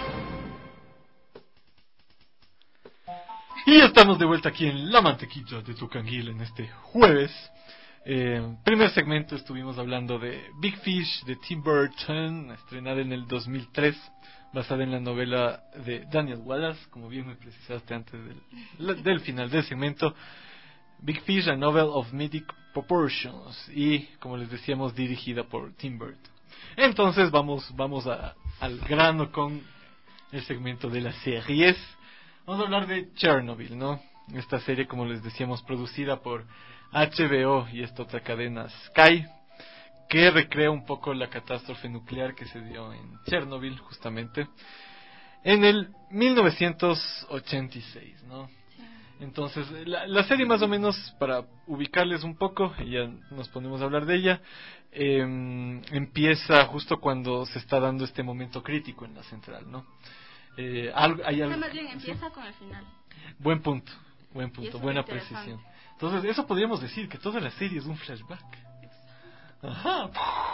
Y estamos de vuelta aquí en La Mantequilla de Tucanguil en este jueves. Eh, primer segmento estuvimos hablando de Big Fish de Tim Burton, estrenada en el dos mil tres, basada en la novela de Daniel Wallace, como bien me precisaste antes del, del final del segmento. Big Fish, a novel of mythic proportions, y como les decíamos, dirigida por Tim Burton. Entonces vamos vamos a, al grano con el segmento de las series. Vamos a hablar de Chernobyl, ¿no? Esta serie, como les decíamos, producida por H B O y esta otra cadena Sky, que recrea un poco la catástrofe nuclear que se dio en Chernobyl, justamente, en el mil novecientos ochenta y seis, ¿no? Entonces, la, la serie más o menos, para ubicarles un poco, y ya nos ponemos a hablar de ella, eh, empieza justo cuando se está dando este momento crítico en la central, ¿no? Eh, algo, hay algo, más bien empieza ¿sí? con el final. Buen punto, buen punto, buena precisión. Entonces, eso podríamos decir, que toda la serie es un flashback. Ajá.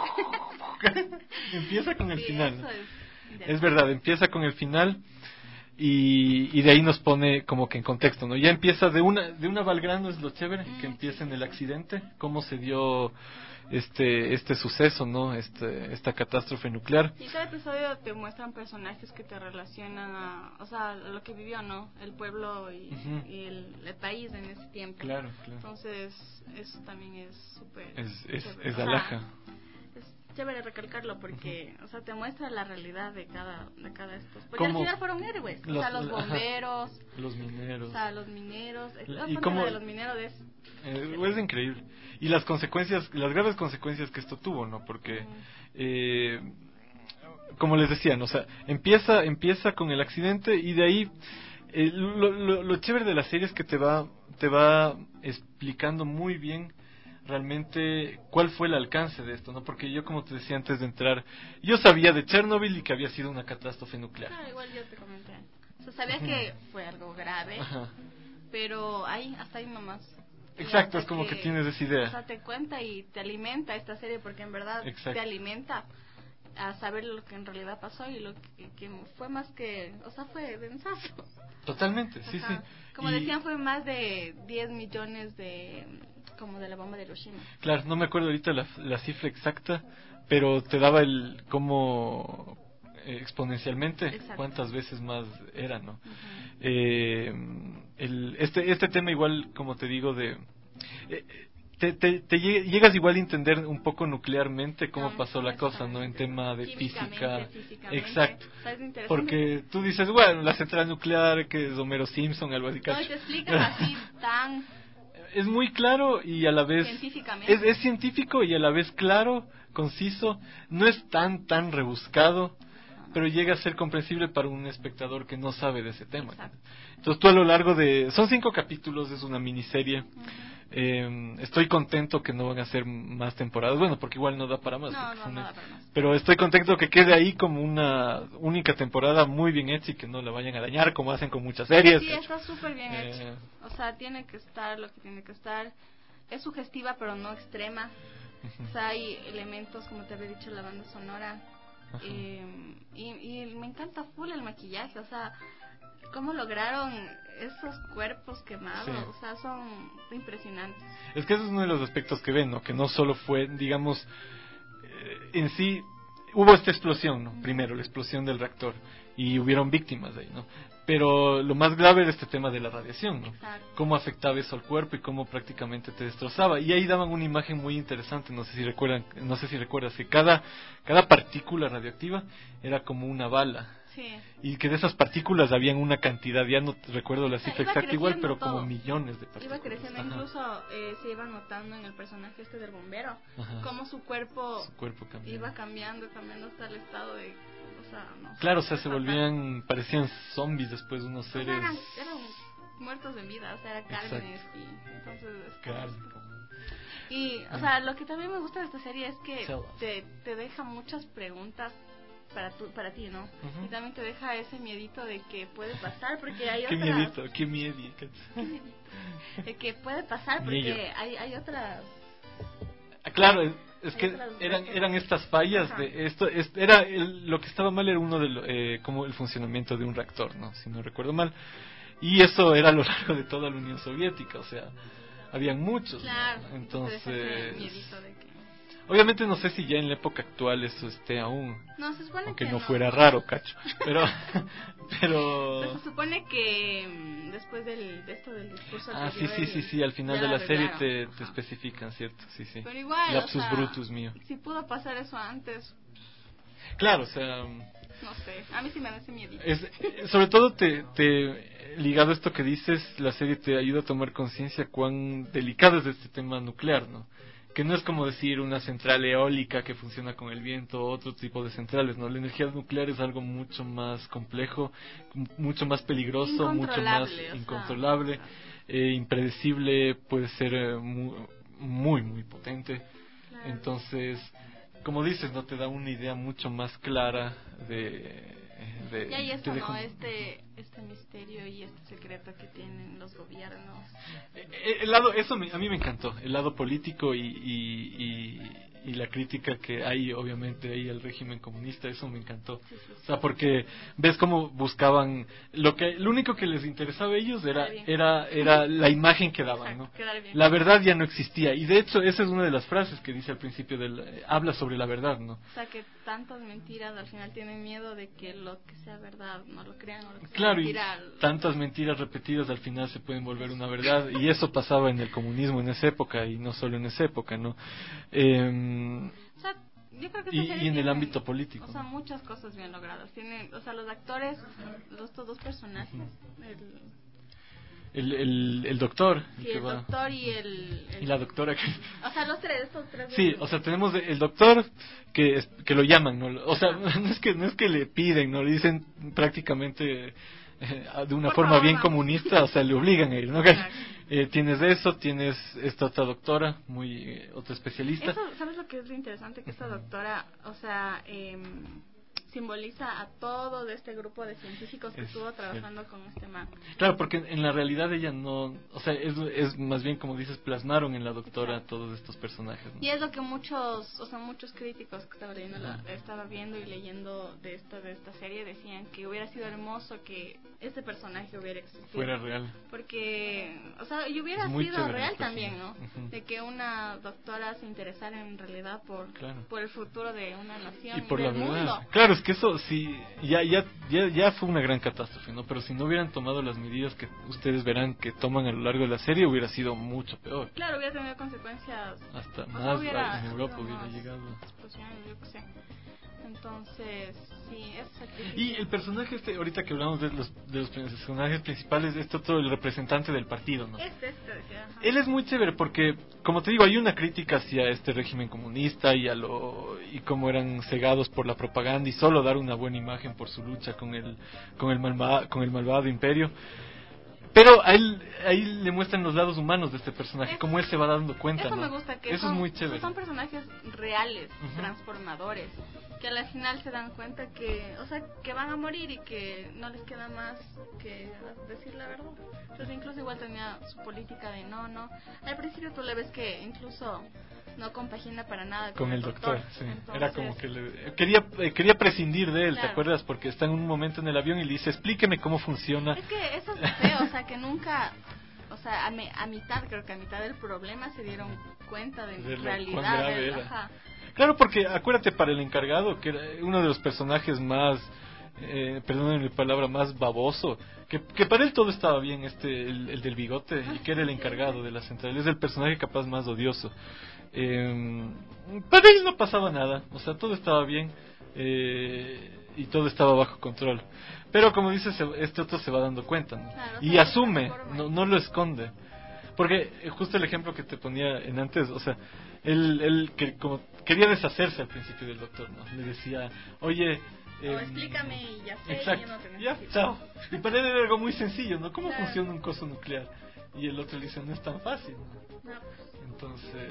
Empieza con el sí, final, ¿no? es, es verdad, empieza con el final. Y, y de ahí nos pone como que en contexto, ¿no? Ya empieza de una de una Valgrano, es lo chévere, mm, que empieza en el accidente, cómo se dio este este suceso, ¿no? Este esta catástrofe nuclear. Y cada episodio te muestran personajes que te relacionan a, o sea, lo que vivió, ¿no? El pueblo y, uh-huh. y el, el país en ese tiempo. Claro, claro. Entonces, eso también es súper es es, chévere. es alhaja. Es chévere recalcarlo porque, uh-huh. o sea, te muestra la realidad de cada de cada estos. Porque al final fueron héroes, los, o sea, los bomberos, ajá, los mineros. O sea, los mineros, la y cómo de los mineros es eh, es increíble. Y las consecuencias, las graves consecuencias que esto tuvo, ¿no? Porque uh-huh. eh como les decía, ¿no? O sea, empieza empieza con el accidente y de ahí eh, lo, lo, lo chévere de la serie es que te va te va explicando muy bien realmente cuál fue el alcance de esto, ¿no? Porque yo, como te decía antes de entrar, yo sabía de Chernobyl y que había sido una catástrofe nuclear. Claro, igual yo te comenté. O sea, sabía que fue algo grave, ajá. pero ahí, hasta ahí nomás. Exacto, es como que, que tienes esa idea. O sea, te cuenta y te alimenta esta serie porque en verdad Exacto. te alimenta a saber lo que en realidad pasó y lo que, que fue más que, o sea, fue densazo. Totalmente, sí, ajá. sí. Como y... decían, fue más de diez millones de... como de la bomba de Hiroshima. Claro, no me acuerdo ahorita la, la cifra exacta, pero te daba el como eh, exponencialmente Exacto. cuántas veces más era, ¿no? Uh-huh. Eh, el, este este tema igual, como te digo, de eh, te, te, te llegas igual a entender un poco nuclearmente cómo no, pasó la cosa, ¿no? En tema de física. Exacto. O sea, es porque tú dices, bueno, la central nuclear, que es Homero Simpson, algo así. No, y te explican así tan... Es muy claro y a la vez es, es científico y a la vez claro, conciso, no es tan tan rebuscado, pero llega a ser comprensible para un espectador que no sabe de ese tema. Exacto. Entonces tú a lo largo de... son cinco capítulos, es una miniserie. Uh-huh. Eh, estoy contento que no van a ser más temporadas, bueno, porque igual no da para más, no, no, no da para más. Pero estoy contento que quede ahí como una única temporada muy bien hecha y que no la vayan a dañar como hacen con muchas series. Sí, está súper bien eh... hecha, o sea, tiene que estar lo que tiene que estar, es sugestiva pero no extrema. Uh-huh. O sea, hay elementos, como te había dicho, la banda sonora, eh, y, y me encanta full el maquillaje, o sea, cómo lograron esos cuerpos quemados, sí. o sea, son impresionantes. Es que ese es uno de los aspectos que ven, ¿no? Que no solo fue, digamos, eh, en sí, hubo esta explosión, ¿no? Uh-huh. Primero, la explosión del reactor, y hubieron víctimas de ahí, ¿no? Pero lo más grave era este tema de la radiación, ¿no? Exacto. Cómo afectaba eso al cuerpo y cómo prácticamente te destrozaba. Y ahí daban una imagen muy interesante, no sé si recuerdan, no sé si recuerdas, que cada, cada partícula radioactiva era como una bala. Sí. Y que de esas partículas habían una cantidad, ya no recuerdo la cifra exacta igual, pero todo. como millones de partículas. Iba creciendo, Ajá. incluso eh, se iba notando en el personaje este del bombero, Ajá. cómo su cuerpo, su cuerpo iba cambiando, cambiando hasta el estado de... O sea, no claro, o sea, se volvían, parecían zombies después, unos seres... Eran, eran muertos en vida, o sea, era Cármenes y entonces... Claro. Y, o sea, lo que también me gusta de esta serie es que te, te deja muchas preguntas para tu, para ti, ¿no? Uh-huh. Y también te deja ese miedito de que puede pasar, porque hay ¿Qué otras... miedito? ¿Qué miedito? ¿Qué miedito? De que puede pasar, porque hay, hay otras... Claro, es, es que eran eran estas fallas. Ajá. de esto es, era el, lo que estaba mal era uno de lo, eh, como el funcionamiento de un reactor, ¿no? Si no recuerdo mal. Y eso era a lo largo de toda la Unión Soviética, o sea, habían muchos. Claro. ¿no? Entonces, de que... obviamente no sé si ya en la época actual eso esté aún. No, se supone aunque que no, no fuera raro, cacho. Pero pero pues se supone que después del de esto del discurso Ah, sí, sí, sí, sí, al final de la serie te, te especifican, ¿cierto? Sí, sí. Pero igual, Lapsus o sea, brutus mío. Si pudo pasar eso antes. Claro, o sea, no sé, a mí sí me da ese miedo. Es, sobre todo te, te ligado a esto que dices, la serie te ayuda a tomar conciencia cuán delicado es este tema nuclear, ¿no? Que no es como decir una central eólica que funciona con el viento o otro tipo de centrales, ¿no? La energía nuclear es algo mucho más complejo, mucho más peligroso, mucho más incontrolable, eh, impredecible, puede ser eh, muy, muy, muy potente. Claro. Entonces, como dices, no te da una idea mucho más clara de... de y hay eso, dejo... ¿no? Este, este misterio y este secreto que tienen los gobiernos. El lado, eso me, a mí me encantó, el lado político y, y, y, y la crítica que hay, obviamente, ahí al régimen comunista, eso me encantó. Sí, sí, sí. O sea, porque ves cómo buscaban, lo que lo único que les interesaba a ellos era era era la imagen que daban, ¿no? La verdad ya no existía, y de hecho esa es una de las frases que dice al principio del, eh, habla sobre la verdad, ¿no? O sea, que tantas mentiras al final tienen miedo de que lo que sea verdad no lo crean, o lo que sea claro, mentira, y tantas mentiras repetidas al final se pueden volver una verdad, y eso pasaba en el comunismo en esa época, y no solo en esa época, ¿no? Eh, o sea, yo creo que y, y en tiene, el ámbito político. O sea, muchas cosas bien logradas. Tienen, o sea, los actores, los estos dos personajes, el, el, el, el doctor. Sí, el, el va, doctor y el, el... Y la doctora que... O sea, los tres, estos tres. Sí, o sea, tenemos el doctor que que lo llaman, ¿no? O sea, no es que no es que le piden, no le dicen prácticamente eh, de una Por forma favor, bien vamos. comunista, o sea, le obligan a ir, ¿no? Eh, tienes eso, tienes esta otra doctora, muy eh, otra especialista. Eso, ¿sabes lo que es lo interesante? Que esta doctora, o sea, eh, simboliza a todo de este grupo de científicos que es, estuvo trabajando es. con este man. Claro, porque en la realidad ella no, o sea, es, es más bien como dices, plasmaron en la doctora Exacto. todos estos personajes, ¿no? Y es lo que muchos, o sea, muchos críticos que estaba leyendo, la, estaba viendo y leyendo de esta de esta serie decían que hubiera sido hermoso que este personaje hubiera existido. Fuera real. Porque, o sea, y hubiera sido real también, ¿no? Uh-huh. De que una doctora se interesara en realidad por claro. por el futuro de una nación y por del la verdad. mundo. Claro, es que eso sí, ya, ya, ya, ya fue una gran catástrofe, ¿no? Pero si no hubieran tomado las medidas que ustedes verán que toman a lo largo de la serie, hubiera sido mucho peor. Claro, hubiera tenido consecuencias. Hasta más hubiera, en Europa hubiera llegado. Explosiones, yo qué sé. Entonces, sí, es Y el personaje este, ahorita que hablamos de los, de los personajes principales, este otro, el representante del partido, ¿no? Este, este, ajá. Él es muy chévere porque, como te digo, hay una crítica hacia este régimen comunista y a lo y cómo eran cegados por la propaganda y solo dar una buena imagen por su lucha con el con el malva, con el malvado imperio. Pero a él, ahí le muestran los lados humanos de este personaje, como él se va dando cuenta, eso ¿no? me gusta, que eso son, es muy chévere. Son personajes reales, uh-huh. transformadores, que al final se dan cuenta que, o sea, que van a morir y que no les queda más que decir la verdad. Entonces incluso igual tenía su política de no, no. Al principio tú le ves que incluso no compagina para nada con, con el doctor, doctor. sí. Entonces, era como que le, quería eh, quería prescindir de él, claro. ¿te acuerdas? Porque está en un momento en el avión y le dice, explíqueme cómo funciona. Es que eso es feo, o sea, que nunca, o sea, a, me, a mitad, creo que a mitad del problema se dieron cuenta de, de realidad. De, ajá. Claro, porque acuérdate, para el encargado, que era uno de los personajes más, eh, perdónenme la palabra, más baboso, que, que para él todo estaba bien, este el, el del bigote, y que era el encargado de la central, es el personaje capaz más odioso. Eh, para él no pasaba nada, o sea, todo estaba bien eh, y todo estaba bajo control. Pero como dices, este otro se va dando cuenta, ¿no? Claro, y asume, no, no lo esconde. Porque justo el ejemplo que te ponía en antes, o sea, él, él que, como quería deshacerse al principio del doctor, ¿no? Le decía, oye, O explícame y ya sé, exacto, y yo no te ya, necesito. chao. Y para él era algo muy sencillo, ¿no? ¿Cómo Claro. funciona un coso nuclear? Y el otro le dice, no es tan fácil, ¿no? No, pues, Entonces...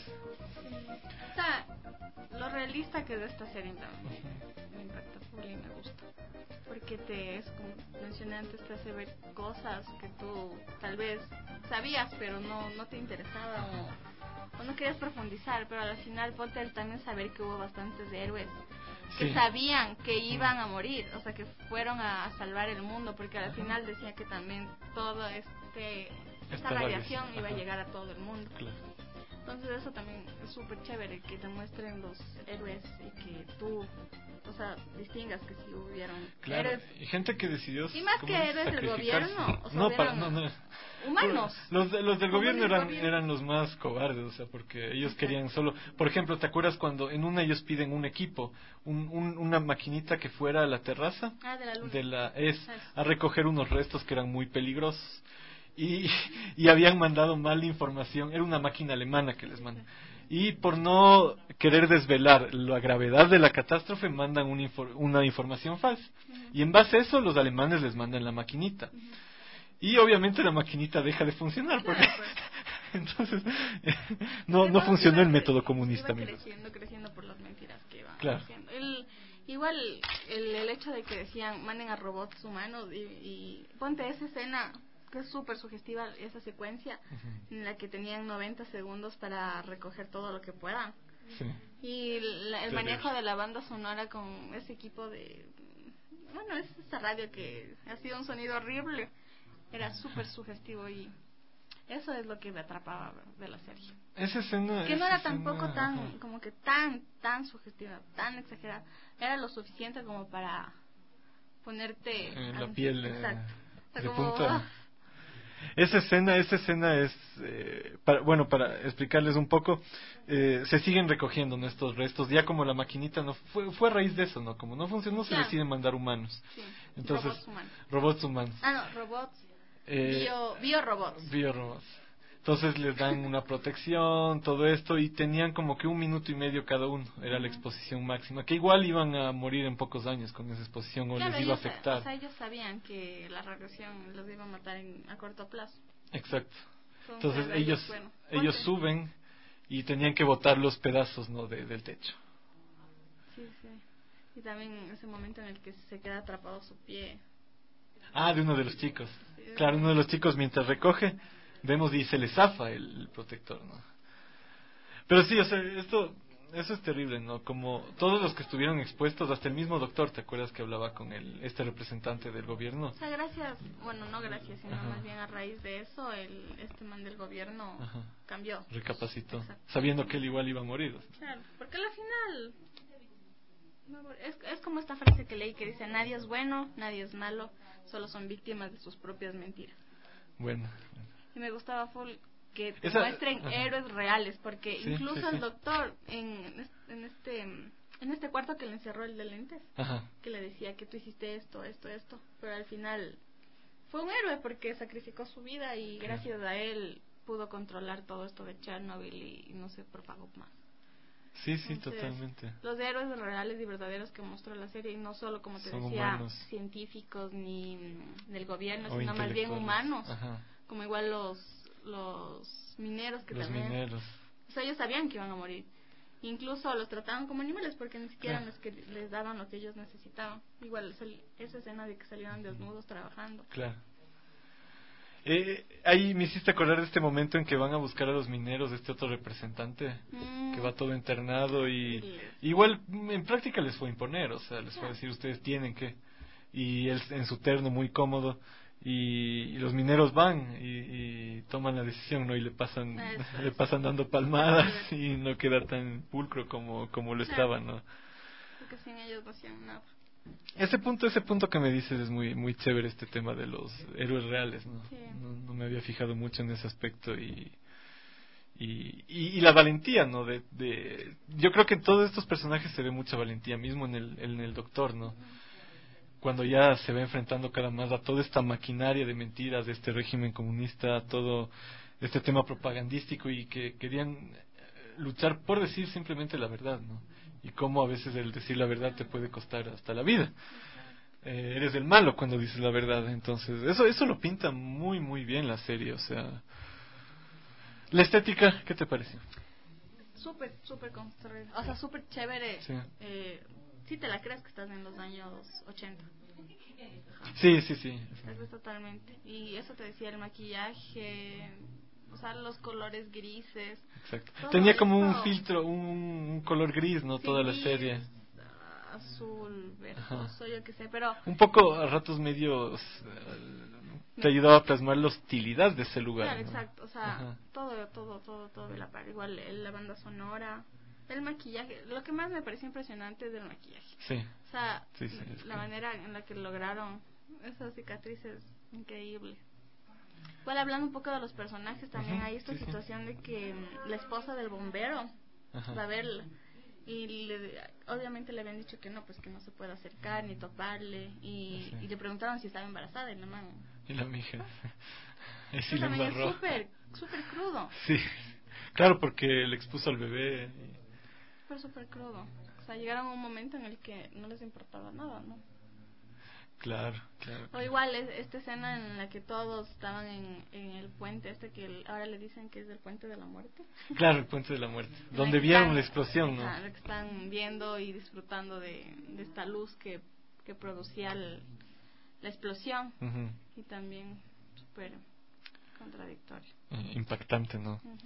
o sea, lo realista que es de esta serie también me impacta full y me gusta. Porque te, es como mencioné antes, te hace ver cosas que tú tal vez sabías, pero no, no te interesaba o, o no querías profundizar. Pero al final, ponte el también saber que hubo bastantes héroes que Sí. sabían que iban a morir, o sea, que fueron a, a salvar el mundo, porque al final decía que también todo este esta Esta radiación radiación, iba a ajá. llegar a todo el mundo. Claro. Entonces eso también es súper chévere, que te muestren los héroes y que tú, o sea, distingas que si hubieron Claro, héroes y gente que decidió... y más ¿cómo que dice? héroes del Sacrificarse. gobierno, o sea, No, para, hubieran no, no. humanos. Los, de- los del Como gobierno del eran, gobierno. eran los más cobardes, o sea, porque ellos querían solo... Por ejemplo, ¿te acuerdas cuando en una ellos piden un equipo, un, un- una maquinita que fuera a la terraza? Ah, de la luna. De la, es, Ah, es. a recoger unos restos que eran muy peligrosos. Y, y habían mandado mal información, era una máquina alemana que les manda. Y por no querer desvelar la gravedad de la catástrofe, mandan un infor- una información falsa. Y en base a eso, los alemanes les mandan la maquinita. Y obviamente la maquinita deja de funcionar, porque entonces no, no funcionó el método comunista. Iba amigos. creciendo, creciendo por las mentiras que iban Claro. haciendo. El, igual el, el hecho de que decían manden a robots humanos y, y ponte esa escena que es súper sugestiva, esa secuencia en la que tenían noventa segundos para recoger todo lo que puedan. Sí. Y la- el Terrible. manejo de la banda sonora con ese equipo de... Bueno, es esa radio que ha sido un sonido horrible. Era súper sugestivo y eso es lo que me atrapaba de la serie. Esa escena... Que no esa era tampoco escena, tan, ajá. como que tan, tan sugestiva, tan exagerada. Era lo suficiente como para ponerte... En la ansi- piel eh, Exacto. O sea, de como, punta. ah, Esa escena, esa escena es, eh, para, bueno, para explicarles un poco, eh, se siguen recogiendo ¿no? estos restos, ya como la maquinita no fue, fue a raíz de eso, ¿no? Como no funcionó, se Claro. deciden mandar humanos. sí, Entonces, robots humanos. robots humanos. Ah, no, robots. Eh, bio, biorobots. biorobots. Entonces les dan una protección, todo esto, y tenían como que un minuto y medio cada uno, era la exposición máxima, que igual iban a morir en pocos años con esa exposición o Claro, les iba a ellos, afectar. o sea, ellos sabían que la radiación los iba a matar en, a corto plazo. Exacto. Entonces, Entonces ellos bueno, ellos ponte. suben y tenían que botar los pedazos no de, del techo. Sí, sí. Y también ese momento en el que se queda atrapado su pie. Ah, de uno de los chicos. Sí. Claro, uno de los chicos mientras recoge, vemos y se le zafa el, el protector, ¿no? Pero sí, o sea, esto, eso es terrible, ¿no? Como todos los que estuvieron expuestos, hasta el mismo doctor, ¿te acuerdas que hablaba con el, este representante del gobierno? O sea, gracias, bueno, no gracias, sino Ajá. más bien a raíz de eso, el este man del gobierno Ajá. cambió. Recapacitó, Exacto. sabiendo que él igual iba a morir. Claro, porque al final no, es, es como esta frase que leí que dice, nadie es bueno, nadie es malo, solo son víctimas de sus propias mentiras. Bueno, Y me gustaba full que te Esa- muestren ajá. héroes reales, porque Sí, incluso sí, el sí. doctor en, es- en este en este cuarto que le encerró el de lentes, ajá. que le decía que tú hiciste esto, esto, esto, pero al final fue un héroe porque sacrificó su vida y Claro. gracias a él pudo controlar todo esto de Chernobyl y, y no se propagó más. Sí, sí, Entonces, totalmente. Los héroes reales y verdaderos que mostró la serie, y no solo, como te Son decía, humanos. científicos ni mm, del gobierno, O sino más bien intelectuales. humanos, Ajá. como igual los los mineros que Los también, mineros. o sea, ellos sabían que iban a morir. Incluso los trataban como animales porque ni siquiera Claro. les, que les daban lo que ellos necesitaban. Igual sal- esa escena de que salían desnudos trabajando. Claro. Eh, ahí me hiciste acordar de este momento en que van a buscar a los mineros, este otro representante, Mm. que va todo internado y Sí. igual mm, en práctica les fue a imponer, o sea, les fue a Claro. decir ustedes tienen que, y él en su terno muy cómodo, y, y los mineros van y, y toman la decisión, ¿no? Y le pasan, Eso, le eso. pasan dando palmadas y no queda tan pulcro como, como lo Claro. estaba, ¿no? Porque sin ellos no hacían nada. Ese punto, ese punto que me dices es muy muy chévere, este tema de los héroes reales, ¿no? Sí. No, no me había fijado mucho en ese aspecto y y, y, y la valentía, ¿no? De, de yo creo que en todos estos personajes se ve mucha valentía, mismo en el en el doctor, ¿no? Cuando ya se va enfrentando cada más a toda esta maquinaria de mentiras de este régimen comunista, a todo este tema propagandístico y que querían eh, luchar por decir simplemente la verdad, ¿no? y cómo a veces el decir la verdad te puede costar hasta la vida. Eh, eres el malo cuando dices la verdad. Entonces eso eso lo pinta muy muy bien la serie. O sea, la estética, ¿qué te pareció? Súper, súper construido, o sea, súper chévere. Sí. Eh, sí te la crees que estás en los años ochenta. Sí, sí, sí. Es totalmente. Y eso te decía, el maquillaje, o sea, los colores grises. Exacto. Tenía como un filtro, un, un color gris, ¿no? Sí, toda la serie. Azul, verdoso, yo qué sé, pero... Un poco a ratos medios... te ayudaba a plasmar la hostilidad de ese lugar. Claro, ¿no? exacto, o sea, Ajá. todo, todo, todo, todo de la par. Igual la banda sonora, el maquillaje. Lo que más me pareció impresionante es el maquillaje. Sí. O sea, sí, sí, la que... manera en la que lograron esas cicatrices, increíble. Igual hablando un poco de los personajes, también uh-huh. hay esta sí, situación sí. de que la esposa del bombero Ajá. va a verla. Y le, obviamente le habían dicho que no, pues que no se puede acercar ni toparle. Y, sí. y le preguntaron si estaba embarazada y la mano. Y la mija. Y sí también es súper, súper crudo. Sí, claro, porque le expuso al bebé. Y... Fue súper crudo. O sea, llegaron a un momento en el que no les importaba nada, ¿no? Claro, claro. O igual es, esta escena en la que todos estaban en, en el puente este que el, ahora le dicen que es el puente de la muerte. Claro, el puente de la muerte. Donde vieron están, la explosión, ¿no? Lo que están viendo y disfrutando de, de esta luz que, que producía el, la explosión. Uh-huh. Y también súper contradictorio. Eh, impactante, ¿no? Uh-huh.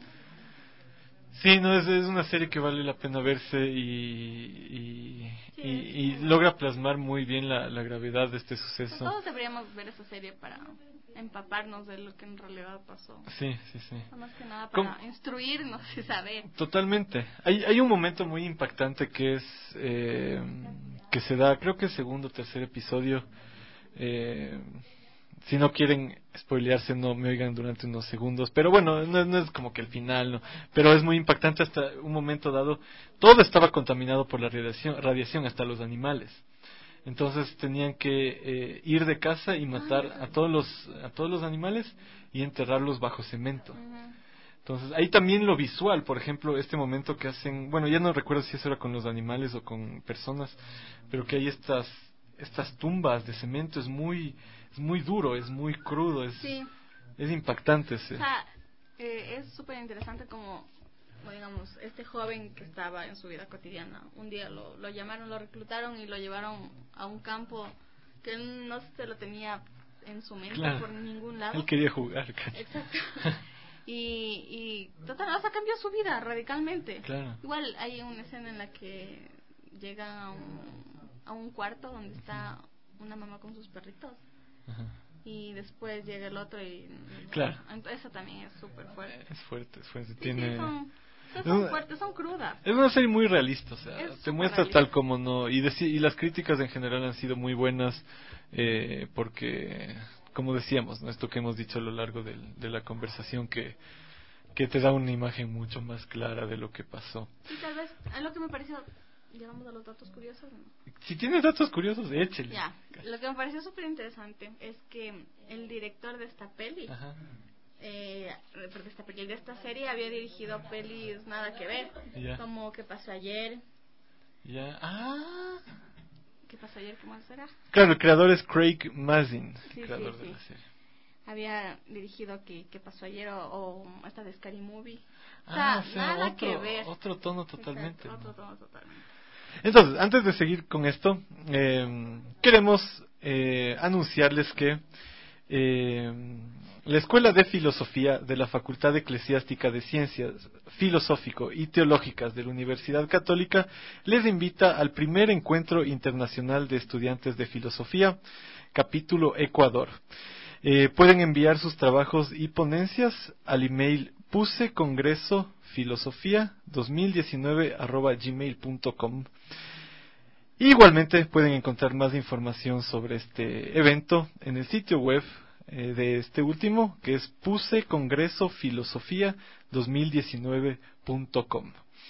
Sí, no, es, es una serie que vale la pena verse y, y, sí, y, y logra plasmar muy bien la, la gravedad de este suceso. Pues todos deberíamos ver esa serie para empaparnos de lo que en realidad pasó. Sí, sí, sí. Más que nada para ¿Cómo? instruirnos y saber. Totalmente. Hay, hay un momento muy impactante que es eh, que se da, creo que el segundo o tercer episodio. Eh, si no quieren spoilearse, no me oigan durante unos segundos, pero bueno, no, no es como que el final, ¿no? Pero es muy impactante hasta un momento dado. Todo estaba contaminado por la radiación, radiación hasta los animales. Entonces tenían que eh, ir de casa y matar a todos los a todos los animales y enterrarlos bajo cemento. Entonces ahí también lo visual, por ejemplo, este momento que hacen, bueno, ya no recuerdo si eso era con los animales o con personas, pero que hay estas estas tumbas de cemento, es muy es muy duro, es muy crudo, es sí. es impactante. Sí. O sea, eh, es súper interesante como, digamos, este joven que estaba en su vida cotidiana, un día lo, lo llamaron, lo reclutaron y lo llevaron a un campo que él no se lo tenía en su mente claro. por ningún lado. Él quería jugar. Casi. Exacto. y, y total, o sea, cambió su vida radicalmente. Claro. Igual hay una escena en la que llegan a un, a un cuarto donde está una mamá con sus perritos. Ajá. Y después llega el otro y claro. Entonces, eso también es súper fuerte. Es fuerte, es fuerte. Sí, Tiene... sí, son, son una, fuertes, son crudas. Es una serie muy realista, o sea, es te muestra realista. Tal como no. Y, deci- y las críticas en general han sido muy buenas, eh, porque, como decíamos, ¿no? Esto que hemos dicho a lo largo del, de la conversación, que, que te da una imagen mucho más clara de lo que pasó. Y tal vez, a lo que me pareció. Llegamos a los datos curiosos, ¿no? Si tienes datos curiosos, échale. Ya, lo que me pareció súper interesante es que el director de esta peli, eh, de esta peli, de esta serie, había dirigido pelis nada que ver, ya. Como ¿Qué pasó ayer? Ya, ah. ¿Qué pasó ayer? ¿Cómo será? Claro, el creador es Craig Mazin, sí, creador sí, de sí. la serie. Había dirigido ¿Qué, qué pasó ayer? O, o esta de Scary Movie. O sea, ah, o sea nada otro, que ver. Otro tono totalmente. Exacto, otro tono totalmente. Entonces, antes de seguir con esto, eh, queremos eh, anunciarles que eh, la Escuela de Filosofía de la Facultad Eclesiástica de Ciencias Filosófico y Teológicas de la Universidad Católica les invita al primer encuentro internacional de estudiantes de filosofía, capítulo Ecuador. Eh, pueden enviar sus trabajos y ponencias al email puse congreso filosofía dos mil diecinueve arroba gmail punto com. Igualmente pueden encontrar más información sobre este evento en el sitio web eh, de este último, que es puse congreso filosofía dos mil diecinueve punto com.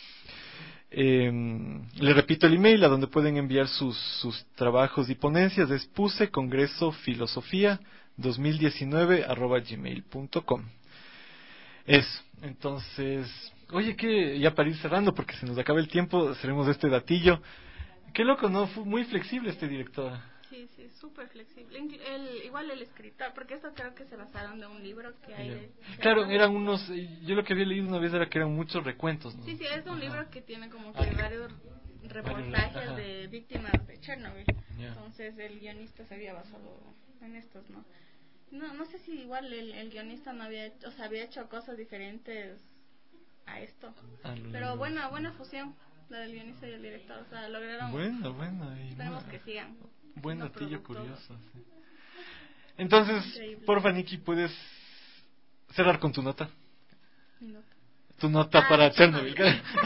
Eh, le repito el email a donde pueden enviar sus, sus trabajos y ponencias, es puse congreso filosofía dos mil diecinueve arroba gmail punto com. Eso, entonces, Oye, que ya para ir cerrando, porque se nos acaba el tiempo, seremos este datillo. Qué loco, ¿no? Fue muy flexible este director. Sí, sí, súper flexible. El, igual el escritor, porque esto creo que se basaron de un libro que hay. De, claro, eran unos, yo lo que había leído una vez era que eran muchos recuentos, ¿no? Sí, sí, es un Ajá. libro que tiene como que Ajá. varios reportajes Ajá. de víctimas de Chernobyl. Yeah. Entonces el guionista se había basado en estos, ¿no? No, no sé si igual el, el guionista no había hecho, o sea, había hecho cosas diferentes a esto. Ah, pero buena, buena fusión, la del guionista y el director, o sea, lograron. Buena, buena. Y esperemos que sigan. Buen datillo curioso. Sí. Entonces, increíble. Porfa, Nikki, ¿puedes cerrar con tu nota? Mi nota. Tu nota ah, para Chernobyl.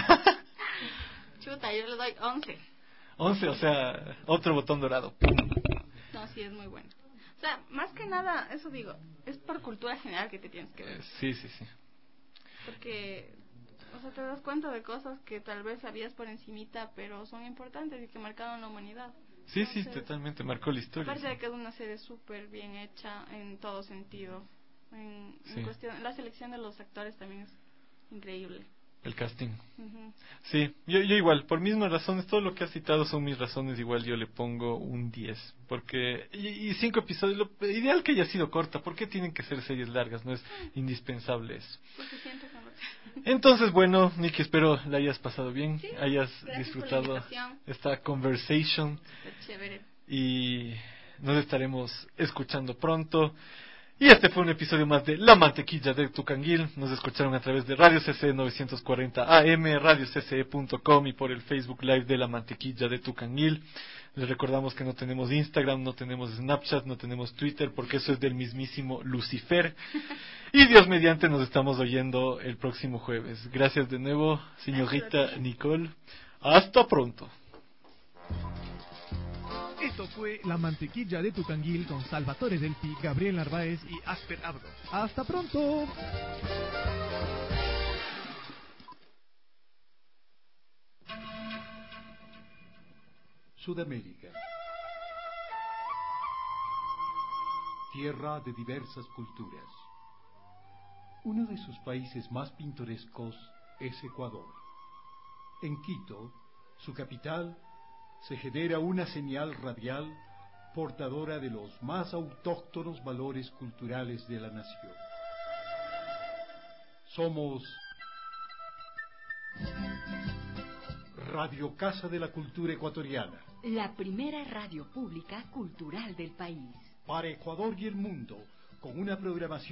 Chuta, yo le doy once. once, o sea, otro botón dorado. No, sí, es muy bueno. O sea, más que nada, eso digo, es por cultura general que te tienes que ver. Sí, sí, sí. Porque, o sea, te das cuenta de cosas que tal vez sabías por encimita, pero son importantes y que marcaron la humanidad. Sí, Entonces, sí, totalmente, marcó la historia. Aparte sí. de que es una serie súper bien hecha en todo sentido. En, sí. en cuestión, la selección de los actores también es increíble. El casting. Uh-huh. Sí, yo, yo igual, por mismas razones, todo lo que has citado son mis razones, igual yo le pongo un diez. Porque, y, y cinco episodios, lo ideal que haya sido corta, ¿por qué tienen que ser series largas? No es indispensable eso. Entonces, bueno, Nikki, espero la hayas pasado bien, sí, hayas disfrutado esta conversation. Chévere. Y nos estaremos escuchando pronto. Y este fue un episodio más de La Mantequilla de Tucanguil. Nos escucharon a través de Radio C C E novecientos cuarenta A M, radio c c e punto com y por el Facebook Live de La Mantequilla de Tucanguil. Les recordamos que no tenemos Instagram, no tenemos Snapchat, no tenemos Twitter, porque eso es del mismísimo Lucifer. Y Dios mediante nos estamos oyendo el próximo jueves. Gracias de nuevo, señorita Nicole. Hasta pronto. Esto fue La Mantequilla de Tucanguil con Salvatore Delpi, Gabriel Narváez y Asper Abdo. ¡Hasta pronto! Sudamérica. Tierra de diversas culturas. Uno de sus países más pintorescos es Ecuador. En Quito, su capital, se genera una señal radial portadora de los más autóctonos valores culturales de la nación. Somos Radio Casa de la Cultura Ecuatoriana, la primera radio pública cultural del país. Para Ecuador y el mundo, con una programación